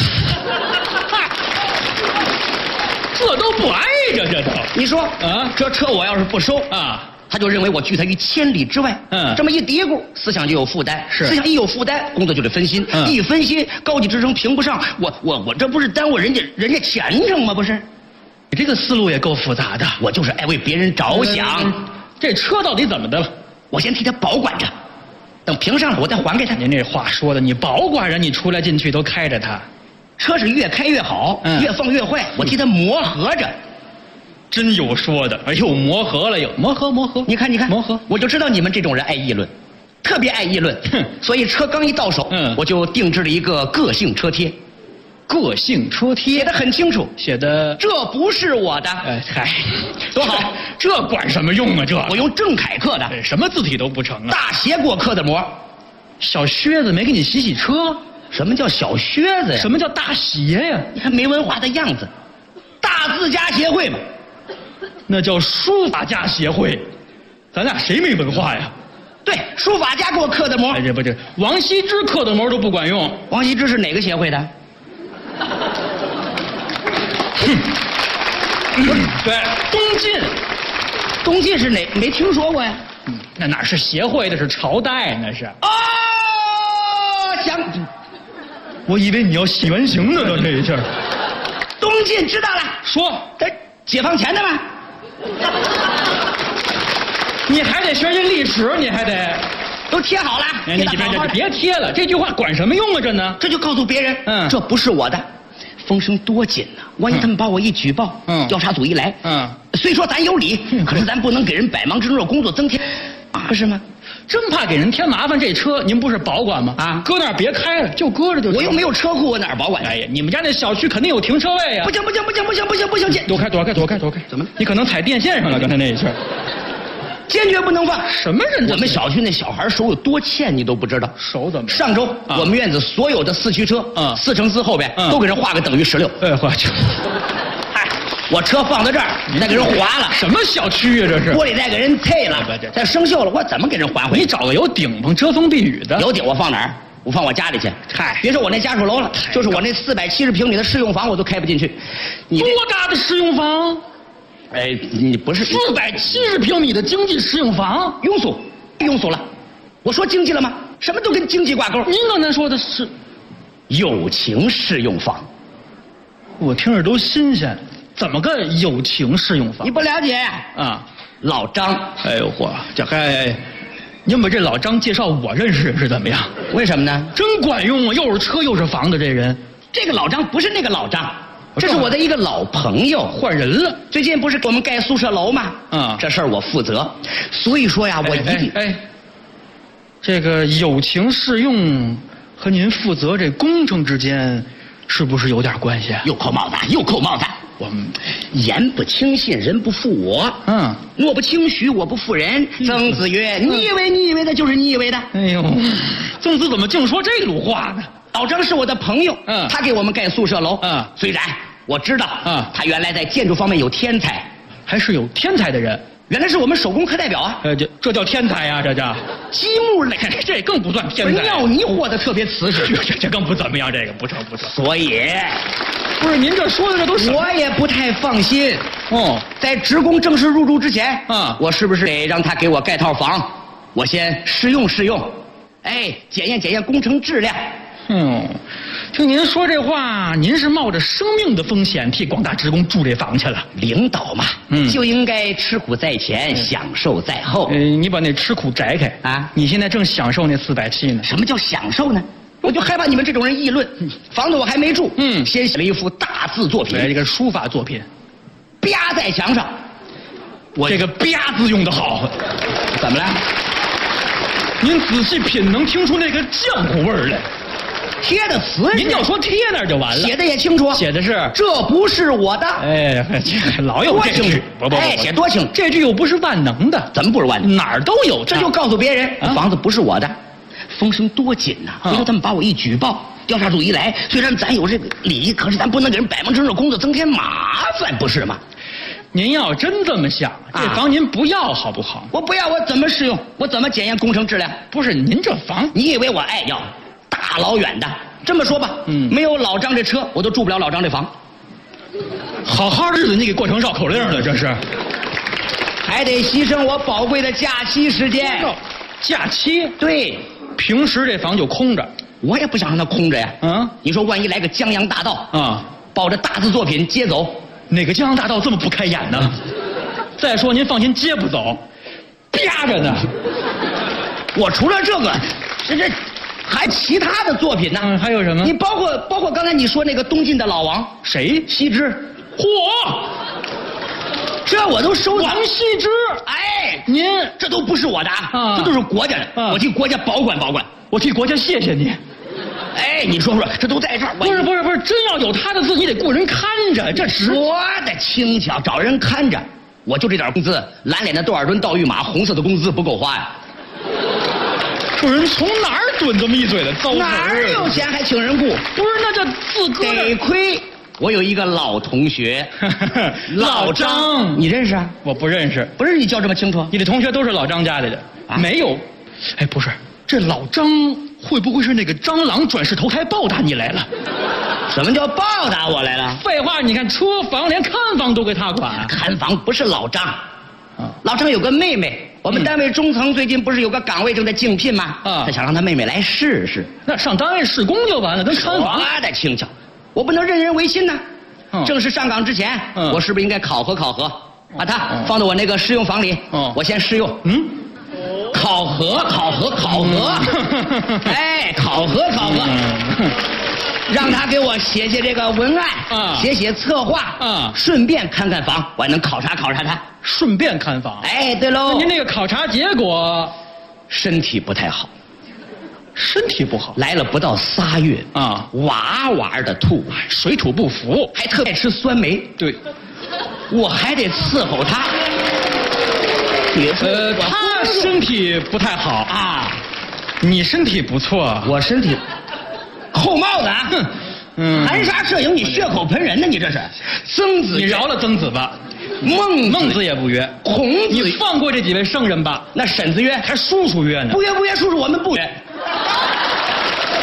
[SPEAKER 15] 这都不挨着，这都。
[SPEAKER 11] 你说这车我要是不收他就认为我拒他于千里之外。这么一嘀咕，思想就有负担，思想一有负担，工作就得分心，一分心，高级职称评不上，我这不是耽误人家前程吗？不是，
[SPEAKER 15] 你这个思路也够复杂的。
[SPEAKER 11] 我就是爱为别人着想。
[SPEAKER 15] 这车到底怎么的了？
[SPEAKER 11] 我先替他保管着，等评上了我再还给他。
[SPEAKER 15] 您这话说的，你保管着，你出来进去都开着它，
[SPEAKER 11] 车是越开越好，越放越坏，我替他磨合着。
[SPEAKER 15] 真有说的，哎呦，磨合了又磨合。
[SPEAKER 11] 你看，
[SPEAKER 15] 磨合，
[SPEAKER 11] 我就知道你们这种人爱议论，特别爱议论。所以车刚一到手，我就定制了一个个性车贴。
[SPEAKER 15] 个性车贴
[SPEAKER 11] 写得很清楚，
[SPEAKER 15] 写的
[SPEAKER 11] 这不是我的。
[SPEAKER 15] 嗨，
[SPEAKER 11] 多好，
[SPEAKER 15] 这管什么用啊？这
[SPEAKER 11] 我用正楷刻的，
[SPEAKER 15] 什么字体都不成啊。
[SPEAKER 11] 大鞋给我刻的膜，
[SPEAKER 15] 小靴子没给你洗车。
[SPEAKER 11] 什么叫小靴子呀？
[SPEAKER 15] 什么叫大鞋呀？
[SPEAKER 11] 你看没文化的样子。大字家协会嘛，
[SPEAKER 15] 那叫书法家协会。咱俩谁没文化呀？
[SPEAKER 11] 对，书法家给我刻的膜。
[SPEAKER 15] 这不，王羲之刻的膜都不管用。
[SPEAKER 11] 王羲之是哪个协会的？
[SPEAKER 15] 对，
[SPEAKER 11] 东晋是哪？没听说过呀。
[SPEAKER 15] 那哪是协会的，是朝代，那是。我以为你要洗原形呢，这一下。
[SPEAKER 11] 东晋知道了，
[SPEAKER 15] 说
[SPEAKER 11] 他解放前的吗？
[SPEAKER 15] 你还得学人历史，你还得
[SPEAKER 11] 都贴好了。
[SPEAKER 15] 你别贴了，这句话管什么用啊？这呢？
[SPEAKER 11] 这就告诉别人，这不是我的。风声多紧呐！万一他们把我一举报，调查组一来，虽说咱有理，可是咱不能给人百忙之中的工作增添，不是吗？
[SPEAKER 15] 真怕给人添麻烦。这车您不是保管吗？搁那儿别开了，就搁着就。
[SPEAKER 11] 我又没有车库，我哪儿保管？
[SPEAKER 15] 哎呀，你们家那小区肯定有停车位呀！
[SPEAKER 11] 不行，
[SPEAKER 15] 躲开！怎么？你可能踩电线上了，刚才那一下。
[SPEAKER 11] 坚决不能放！
[SPEAKER 15] 什么人？
[SPEAKER 11] 我们小区那小孩手有多欠，你都不知道。
[SPEAKER 15] 手怎么？
[SPEAKER 11] 上周我们院子所有的4驱车，4乘4后边都给人画个等于16。我车放在这儿，再给人划了。
[SPEAKER 15] 什么小区啊？这是
[SPEAKER 11] 玻璃再给人碎了，再生锈了，我怎么给人还回去？
[SPEAKER 15] 你找个有顶棚遮风避雨的。
[SPEAKER 11] 有顶我放哪儿？ 我放我家里去。嗨，别说我那家属楼了，就是我那470平米的试用房我都开不进去。你
[SPEAKER 17] 多大的试用房？
[SPEAKER 11] 哎，你不是
[SPEAKER 17] 470平米的经济试用房，
[SPEAKER 11] 庸俗了。我说经济了吗？什么都跟经济挂钩。
[SPEAKER 17] 您刚才说的是
[SPEAKER 11] 友情试用房，
[SPEAKER 17] 我听着都新鲜。怎么个友情试用房？
[SPEAKER 11] 你不了解
[SPEAKER 17] 啊？
[SPEAKER 11] 老张，
[SPEAKER 17] 哎呦嚯，这还。您把这老张介绍我认识是怎么样？
[SPEAKER 11] 为什么呢？
[SPEAKER 17] 真管用啊！又是车又是房的这人。
[SPEAKER 11] 这个老张不是那个老张，这是我的一个老朋友，
[SPEAKER 17] 换人了。
[SPEAKER 11] 最近不是给我们盖宿舍楼吗？
[SPEAKER 17] 啊，
[SPEAKER 11] 这事儿我负责。所以说呀，我一定
[SPEAKER 17] 这个友情试用和您负责这工程之间，是不是有点关系？
[SPEAKER 11] 又扣帽子，又扣帽子。我言不轻信，人不负我。诺不轻许，我不负人。曾子曰：“你以为的，就是你以为的。”
[SPEAKER 17] 哎呦，曾子怎么净说这鲁话呢？
[SPEAKER 11] 老张是我的朋友，他给我们盖宿舍楼。虽然我知道，他原来在建筑方面有天才，
[SPEAKER 17] 还是有天才的人。
[SPEAKER 11] 原来是我们手工课代表啊！
[SPEAKER 17] 这叫天才呀，这叫
[SPEAKER 11] 积木类，
[SPEAKER 17] 这更不算天才。
[SPEAKER 11] 尿泥和的特别瓷实，
[SPEAKER 17] 这更不怎么样，这个不成。
[SPEAKER 11] 所以，
[SPEAKER 17] 不是您这说的这都是
[SPEAKER 11] 我也不太放心。在职工正式入住之前，我是不是得让他给我盖套房？我先试用，检验工程质量。
[SPEAKER 17] 听您说这话，您是冒着生命的风险替广大职工住这房去了。
[SPEAKER 11] 领导嘛，就应该吃苦在前，享受在后。
[SPEAKER 17] 你把那吃苦摘开啊！你现在正享受那470呢。
[SPEAKER 11] 什么叫享受呢？我就害怕你们这种人议论。房子我还没住，先写了一幅大字作品，
[SPEAKER 17] 这个书法作品，
[SPEAKER 11] 啪在墙上。
[SPEAKER 17] 我这个啪字用得好。
[SPEAKER 11] 怎么了？
[SPEAKER 17] 您仔细品，能听出那个浆糊味儿来。
[SPEAKER 11] 贴的词，
[SPEAKER 17] 您要说贴那儿就完了。
[SPEAKER 11] 写的也清楚，
[SPEAKER 17] 写的是
[SPEAKER 11] 这不是我的。
[SPEAKER 17] 这老有这句，
[SPEAKER 11] 不，写多清。
[SPEAKER 17] 这句又不是万能的，
[SPEAKER 11] 怎么不是万能？
[SPEAKER 17] 哪儿都有。
[SPEAKER 11] 这就告诉别人，房子不是我的。风声多紧呐！回头他们把我一举报，调查组一来，虽然咱有这个理，可是咱不能给人摆明正着工作增添麻烦，不是吗？
[SPEAKER 17] 您要真这么想，这房您不要好不好？
[SPEAKER 11] 我不要，我怎么试用？我怎么检验工程质量？
[SPEAKER 17] 不是您这房，
[SPEAKER 11] 你以为我爱要？大老远的，这么说吧，没有老张这车，我都住不了老张这房。
[SPEAKER 17] 好好的日子你给过成绕口令了，这是，
[SPEAKER 11] 还得牺牲我宝贵的假期时间。
[SPEAKER 17] 假期？
[SPEAKER 11] 对，
[SPEAKER 17] 平时这房就空着，
[SPEAKER 11] 我也不想让它空着呀。你说万一来个江洋大盗啊，抱着大字作品接走，
[SPEAKER 17] 哪个江洋大盗这么不开眼呢？再说您放心，接不走，啪着呢。
[SPEAKER 11] 我除了这个，这。还其他的作品呢？
[SPEAKER 17] 还有什么？
[SPEAKER 11] 你包括刚才你说那个东晋的老王，
[SPEAKER 17] 谁？
[SPEAKER 11] 羲之。
[SPEAKER 17] 嚯！
[SPEAKER 11] 这我都收藏。
[SPEAKER 17] 王羲之，
[SPEAKER 11] 哎，
[SPEAKER 17] 您
[SPEAKER 11] 这都不是我的啊，这都是国家的，我替国家保管保管，
[SPEAKER 17] 我替国家谢谢你。
[SPEAKER 11] 哎，你说这都在这儿。
[SPEAKER 17] 不是，真要有他的字，你得雇人看着。这
[SPEAKER 11] 说的轻巧，找人看着，我就这点工资，蓝脸的多尔顿盗御马，红色的工资不够花呀。
[SPEAKER 17] 不是，从哪儿囤这么一嘴的糟？
[SPEAKER 11] 哪儿有钱还请人雇？
[SPEAKER 17] 不是，那叫自个儿。
[SPEAKER 11] 得亏我有一个老同学，老张，你认识啊？
[SPEAKER 17] 我不认识。
[SPEAKER 11] 不是你叫这么清楚？
[SPEAKER 17] 你的同学都是老张家里的？没有。哎，不是，这老张会不会是那个蟑螂转世投胎报答你来了？
[SPEAKER 11] 什么叫报答我来了？
[SPEAKER 17] 废话，你看车房连看房都给他管。
[SPEAKER 11] 看房不是老张，老张有个妹妹。我们单位中层最近不是有个岗位正在竞聘吗？他想让他妹妹来试试。
[SPEAKER 17] 那上单位试工就完了，跟看房
[SPEAKER 11] 的轻巧。我不能任人唯亲呐。正式上岗之前，我是不是应该考核？把它放到我那个试用房里，我先试用。考核。哎，考核。让他给我写这个文案，写策划，顺便看看房，我还能考察他。
[SPEAKER 17] 顺便看房。
[SPEAKER 11] 哎，对喽。
[SPEAKER 17] 那您那个考察结果，
[SPEAKER 11] 身体不太好。
[SPEAKER 17] 身体不好，
[SPEAKER 11] 来了不到3月啊，哇的吐，
[SPEAKER 17] 水土不服，
[SPEAKER 11] 还特别吃酸梅。
[SPEAKER 17] 对，
[SPEAKER 11] 我还得伺候他。
[SPEAKER 17] 他身体不太好啊，你身体不错，
[SPEAKER 11] 我身体。扣帽子啊！含沙射影，你血口喷人呢！你这是。曾子，
[SPEAKER 17] 你饶了曾子吧。
[SPEAKER 11] 孟
[SPEAKER 17] 子也不约，
[SPEAKER 11] 孔子，
[SPEAKER 17] 你放过这几位圣人吧。
[SPEAKER 11] 那沈子约，
[SPEAKER 17] 还叔叔约呢。
[SPEAKER 11] 不约，叔叔我们不约。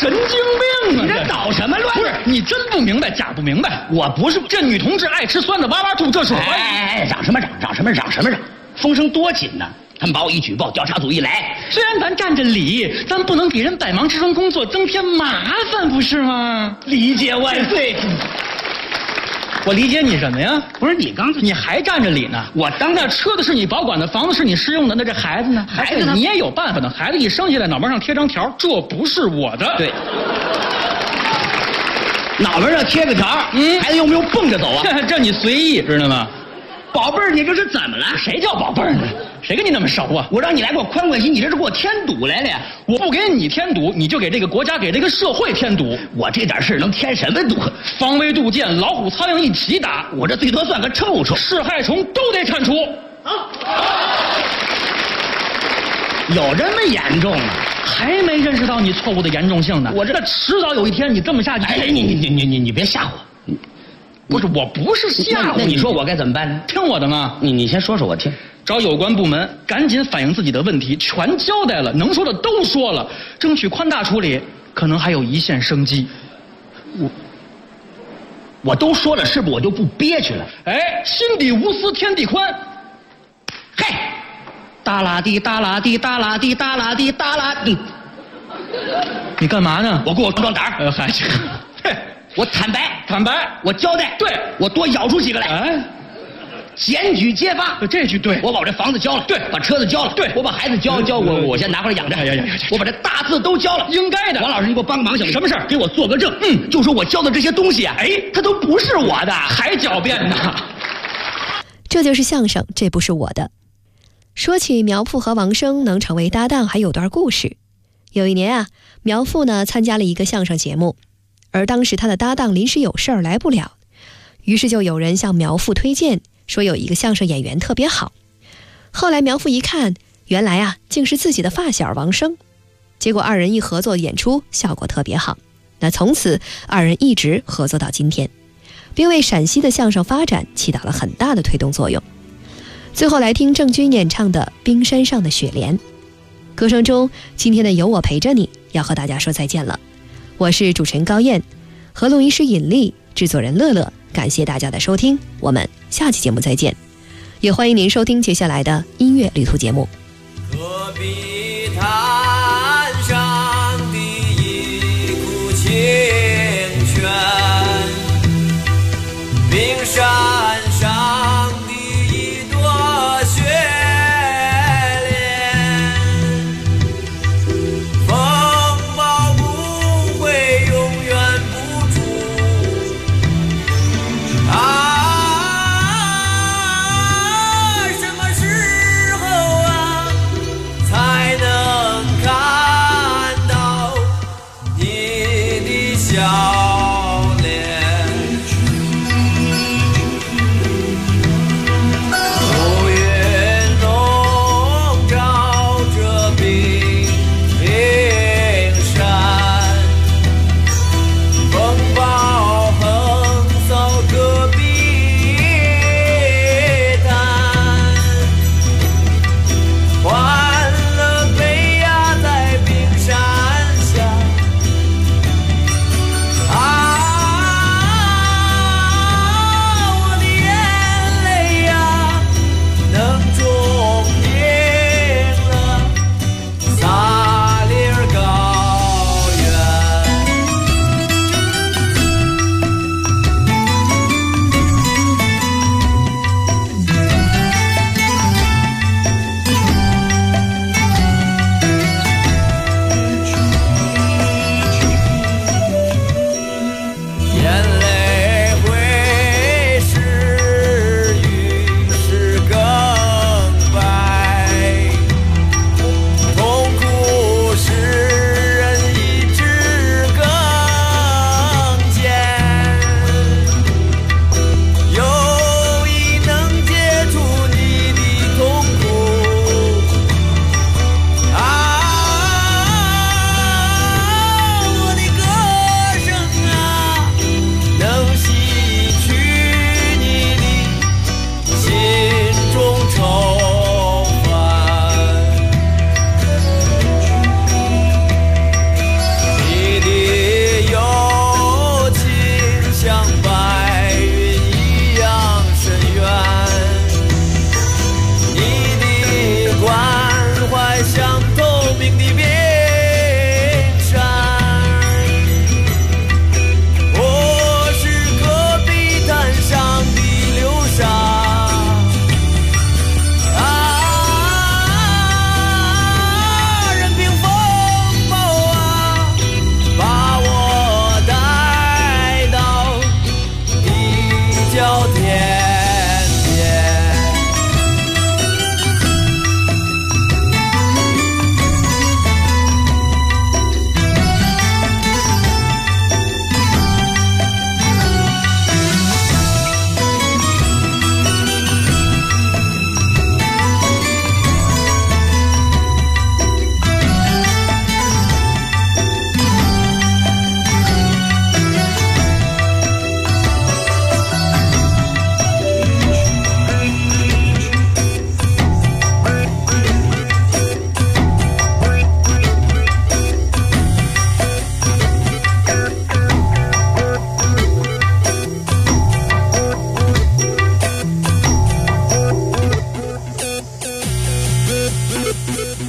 [SPEAKER 21] 神经病啊！
[SPEAKER 11] 你这捣什么乱？
[SPEAKER 21] 不是你真不明白，假不明白。我不是这女同志爱吃酸的哇哇兔，这是我。
[SPEAKER 11] 哎，嚷什么嚷？嚷什么嚷？什么嚷？风声多紧呢！他们把我一举报，调查组一来，
[SPEAKER 21] 虽然咱占着理，但不能给人百忙之中工作增添麻烦，不是吗？
[SPEAKER 11] 理解万岁。
[SPEAKER 21] 我理解你什么呀？
[SPEAKER 11] 不是你刚才
[SPEAKER 21] 你还占着理呢？
[SPEAKER 11] 我当
[SPEAKER 21] 那车子是你保管的，房子是你适用的，那这孩子呢？
[SPEAKER 11] 孩子呢？
[SPEAKER 21] 你也有办法的。孩子一生下来，脑门上贴张条，这不是我的。
[SPEAKER 11] 对。脑门上贴个条，孩子用不用蹦着走啊？
[SPEAKER 21] 这你随意，知道吗？
[SPEAKER 11] 宝贝儿，你这是怎么了？
[SPEAKER 21] 谁叫宝贝儿呢？谁跟你那么熟啊？
[SPEAKER 11] 我让你来给我宽宽心，你这是给我添堵来了呀！
[SPEAKER 21] 我不给你添堵，你就给这个国家、给这个社会添堵。
[SPEAKER 11] 我这点事能添什么堵？
[SPEAKER 21] 防微杜渐，老虎、苍蝇一起打。
[SPEAKER 11] 我这最多算个臭虫，
[SPEAKER 21] 是害虫都得铲除。
[SPEAKER 11] 有这么严重吗？
[SPEAKER 21] 还没认识到你错误的严重性呢。我这迟早有一天，你这么下去。
[SPEAKER 11] 哎，你别吓我。
[SPEAKER 21] 不是，我不是吓唬
[SPEAKER 11] 你。那你说我该怎么办呢？
[SPEAKER 21] 听我的吗？
[SPEAKER 11] 你先说说我听。
[SPEAKER 21] 找有关部门赶紧反映自己的问题，全交代了，能说的都说了，争取宽大处理，可能还有一线生机。
[SPEAKER 11] 我都说了，是不是我就不憋屈了？
[SPEAKER 21] 哎，心底无私天地宽。
[SPEAKER 11] 嘿，哒啦滴哒啦滴哒啦滴哒啦滴哒啦滴。
[SPEAKER 21] 你干嘛呢？
[SPEAKER 11] 我给我壮胆儿。
[SPEAKER 21] 嗨，
[SPEAKER 11] 我坦白，我交代，
[SPEAKER 21] 对，
[SPEAKER 11] 我多咬出几个来。
[SPEAKER 21] 哎，
[SPEAKER 11] 检举揭发，
[SPEAKER 21] 这句对。
[SPEAKER 11] 我把我这房子交了，
[SPEAKER 21] 对，
[SPEAKER 11] 把车子交了，
[SPEAKER 21] 对，
[SPEAKER 11] 我把孩子交，我先拿回来养着。我把这大字都交了，
[SPEAKER 21] 应该的。
[SPEAKER 11] 王老师，你给我帮个忙行吗？
[SPEAKER 21] 什么事儿？
[SPEAKER 11] 给我做个证。就说我交的这些东西啊，哎，它都不是我的，
[SPEAKER 21] 还狡辩呢。
[SPEAKER 13] 这就是相声，这不是我的。说起苗阜和王声能成为搭档，还有段故事。有一年啊，苗阜呢参加了一个相声节目。而当时他的搭档临时有事儿来不了，于是就有人向苗阜推荐，说有一个相声演员特别好。后来苗阜一看，原来啊竟是自己的发小王声，结果二人一合作演出，效果特别好。那从此二人一直合作到今天，并为陕西的相声发展起到了很大的推动作用。最后来听郑钧演唱的《冰山上的雪莲》。歌声中，今天的有我陪着你要和大家说再见了。我是主持人高燕，和录音师尹丽，制作人乐乐，感谢大家的收听，我们下期节目再见，也欢迎您收听接下来的音乐旅途节目。
[SPEAKER 1] 戈壁滩上的一股清泉，冰山上的一朵雪才能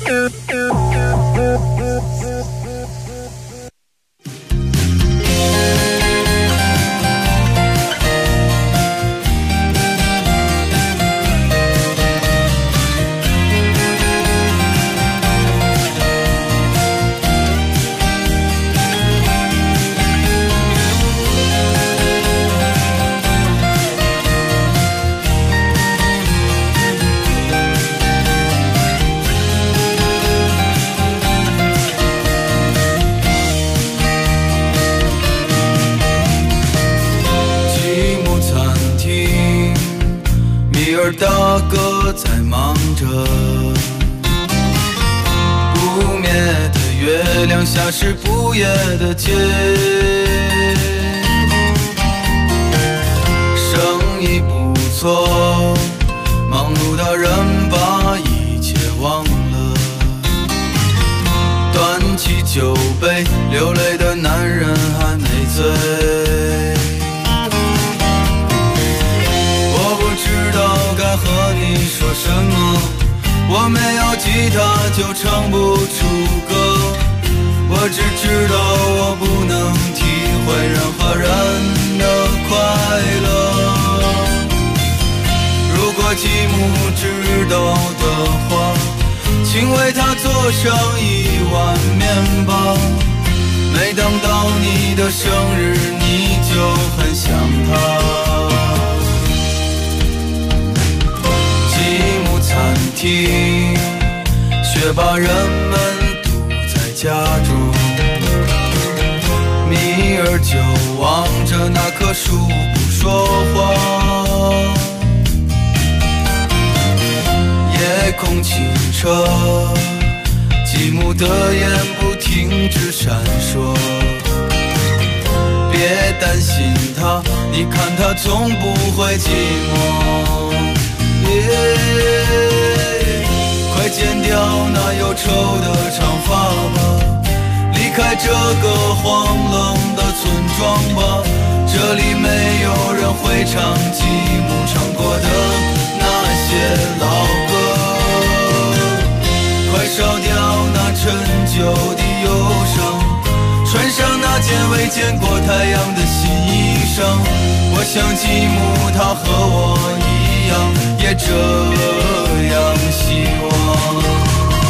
[SPEAKER 1] 大哥在忙着，不灭的月亮下是不夜的街，生意不错，忙碌的人把一切忘了，端起酒杯，流泪的男人还没醉。不知道该和你说什么，我没有吉他就唱不出歌，我只知道我不能体会任何人的快乐。如果继母知道的话，请为她做上1碗面包，每当到你的生日你就很想她。餐厅，却把人们堵在家中。米儿就望着那棵树不说话。夜空清澈，继母的眼不停止闪烁。别担心他，你看他从不会寂寞。快剪掉那忧愁的长发吧，离开这个荒冷的村庄吧，这里没有人会唱继母唱过的那些老歌。快烧掉那陈旧的忧伤，穿上那件未见过太阳的新衣裳。我想继母她和我一样，也这样希望。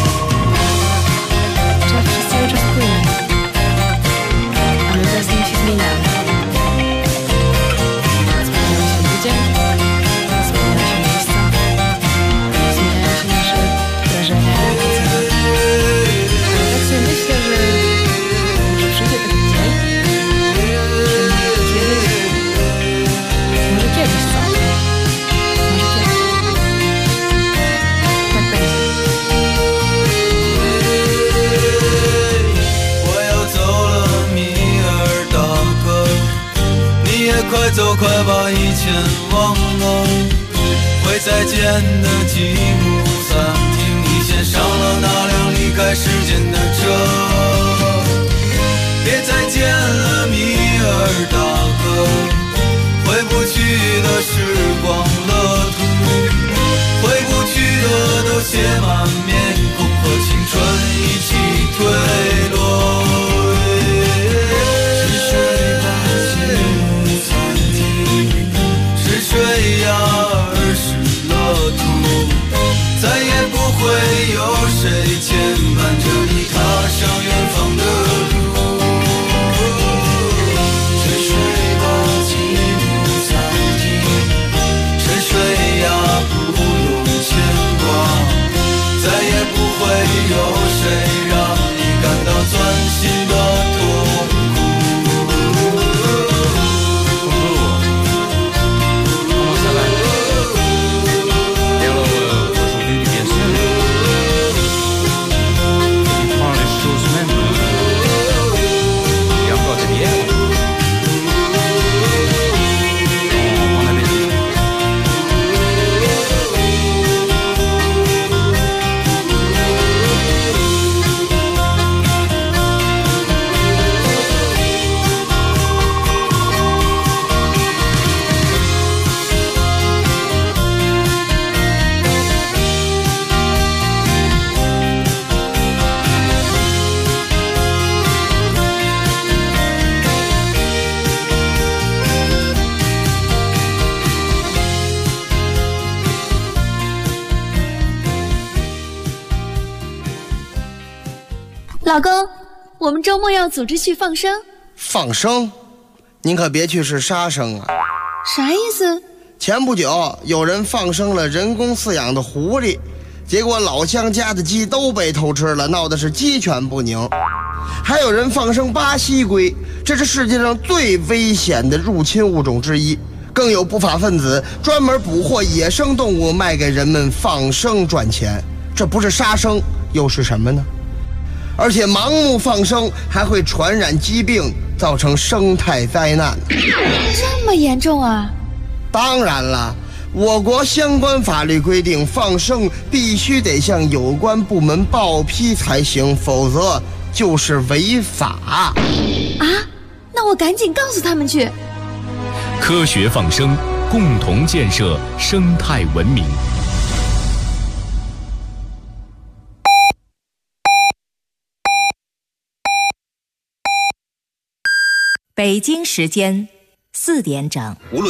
[SPEAKER 1] 快走，快把以前忘了。会再见的继母，暂停你先上了那辆离开时间的车。别再见了，米尔大哥，回不去的时光乐土，回不去的都写满面孔，和青春一起退落。水呀，儿时乐土，再也不会有谁牵绊着你踏上远方的路。沉睡吧，继母暂停，沉睡呀，不用牵挂，再也不会有谁让你感到钻心的痛苦。
[SPEAKER 2] Choses même
[SPEAKER 22] 老公，我们周末要组织去放生。
[SPEAKER 2] 放生？您可别去是杀生啊！
[SPEAKER 22] 啥意思？
[SPEAKER 2] 前不久有人放生了人工饲养的狐狸，结果老乡家的鸡都被偷吃了，闹得是鸡犬不宁。还有人放生巴西龟，这是世界上最危险的入侵物种之一。更有不法分子专门捕获野生动物卖给人们放生赚钱，这不是杀生又是什么呢？而且盲目放生还会传染疾病，造成生态灾难。
[SPEAKER 22] 这么严重啊？
[SPEAKER 2] 当然了，我国相关法律规定，放生必须得向有关部门报批才行，否则就是违法。
[SPEAKER 22] 啊？那我赶紧告诉他们去。
[SPEAKER 6] 科学放生，共同建设生态文明。
[SPEAKER 19] 北京时间4点整。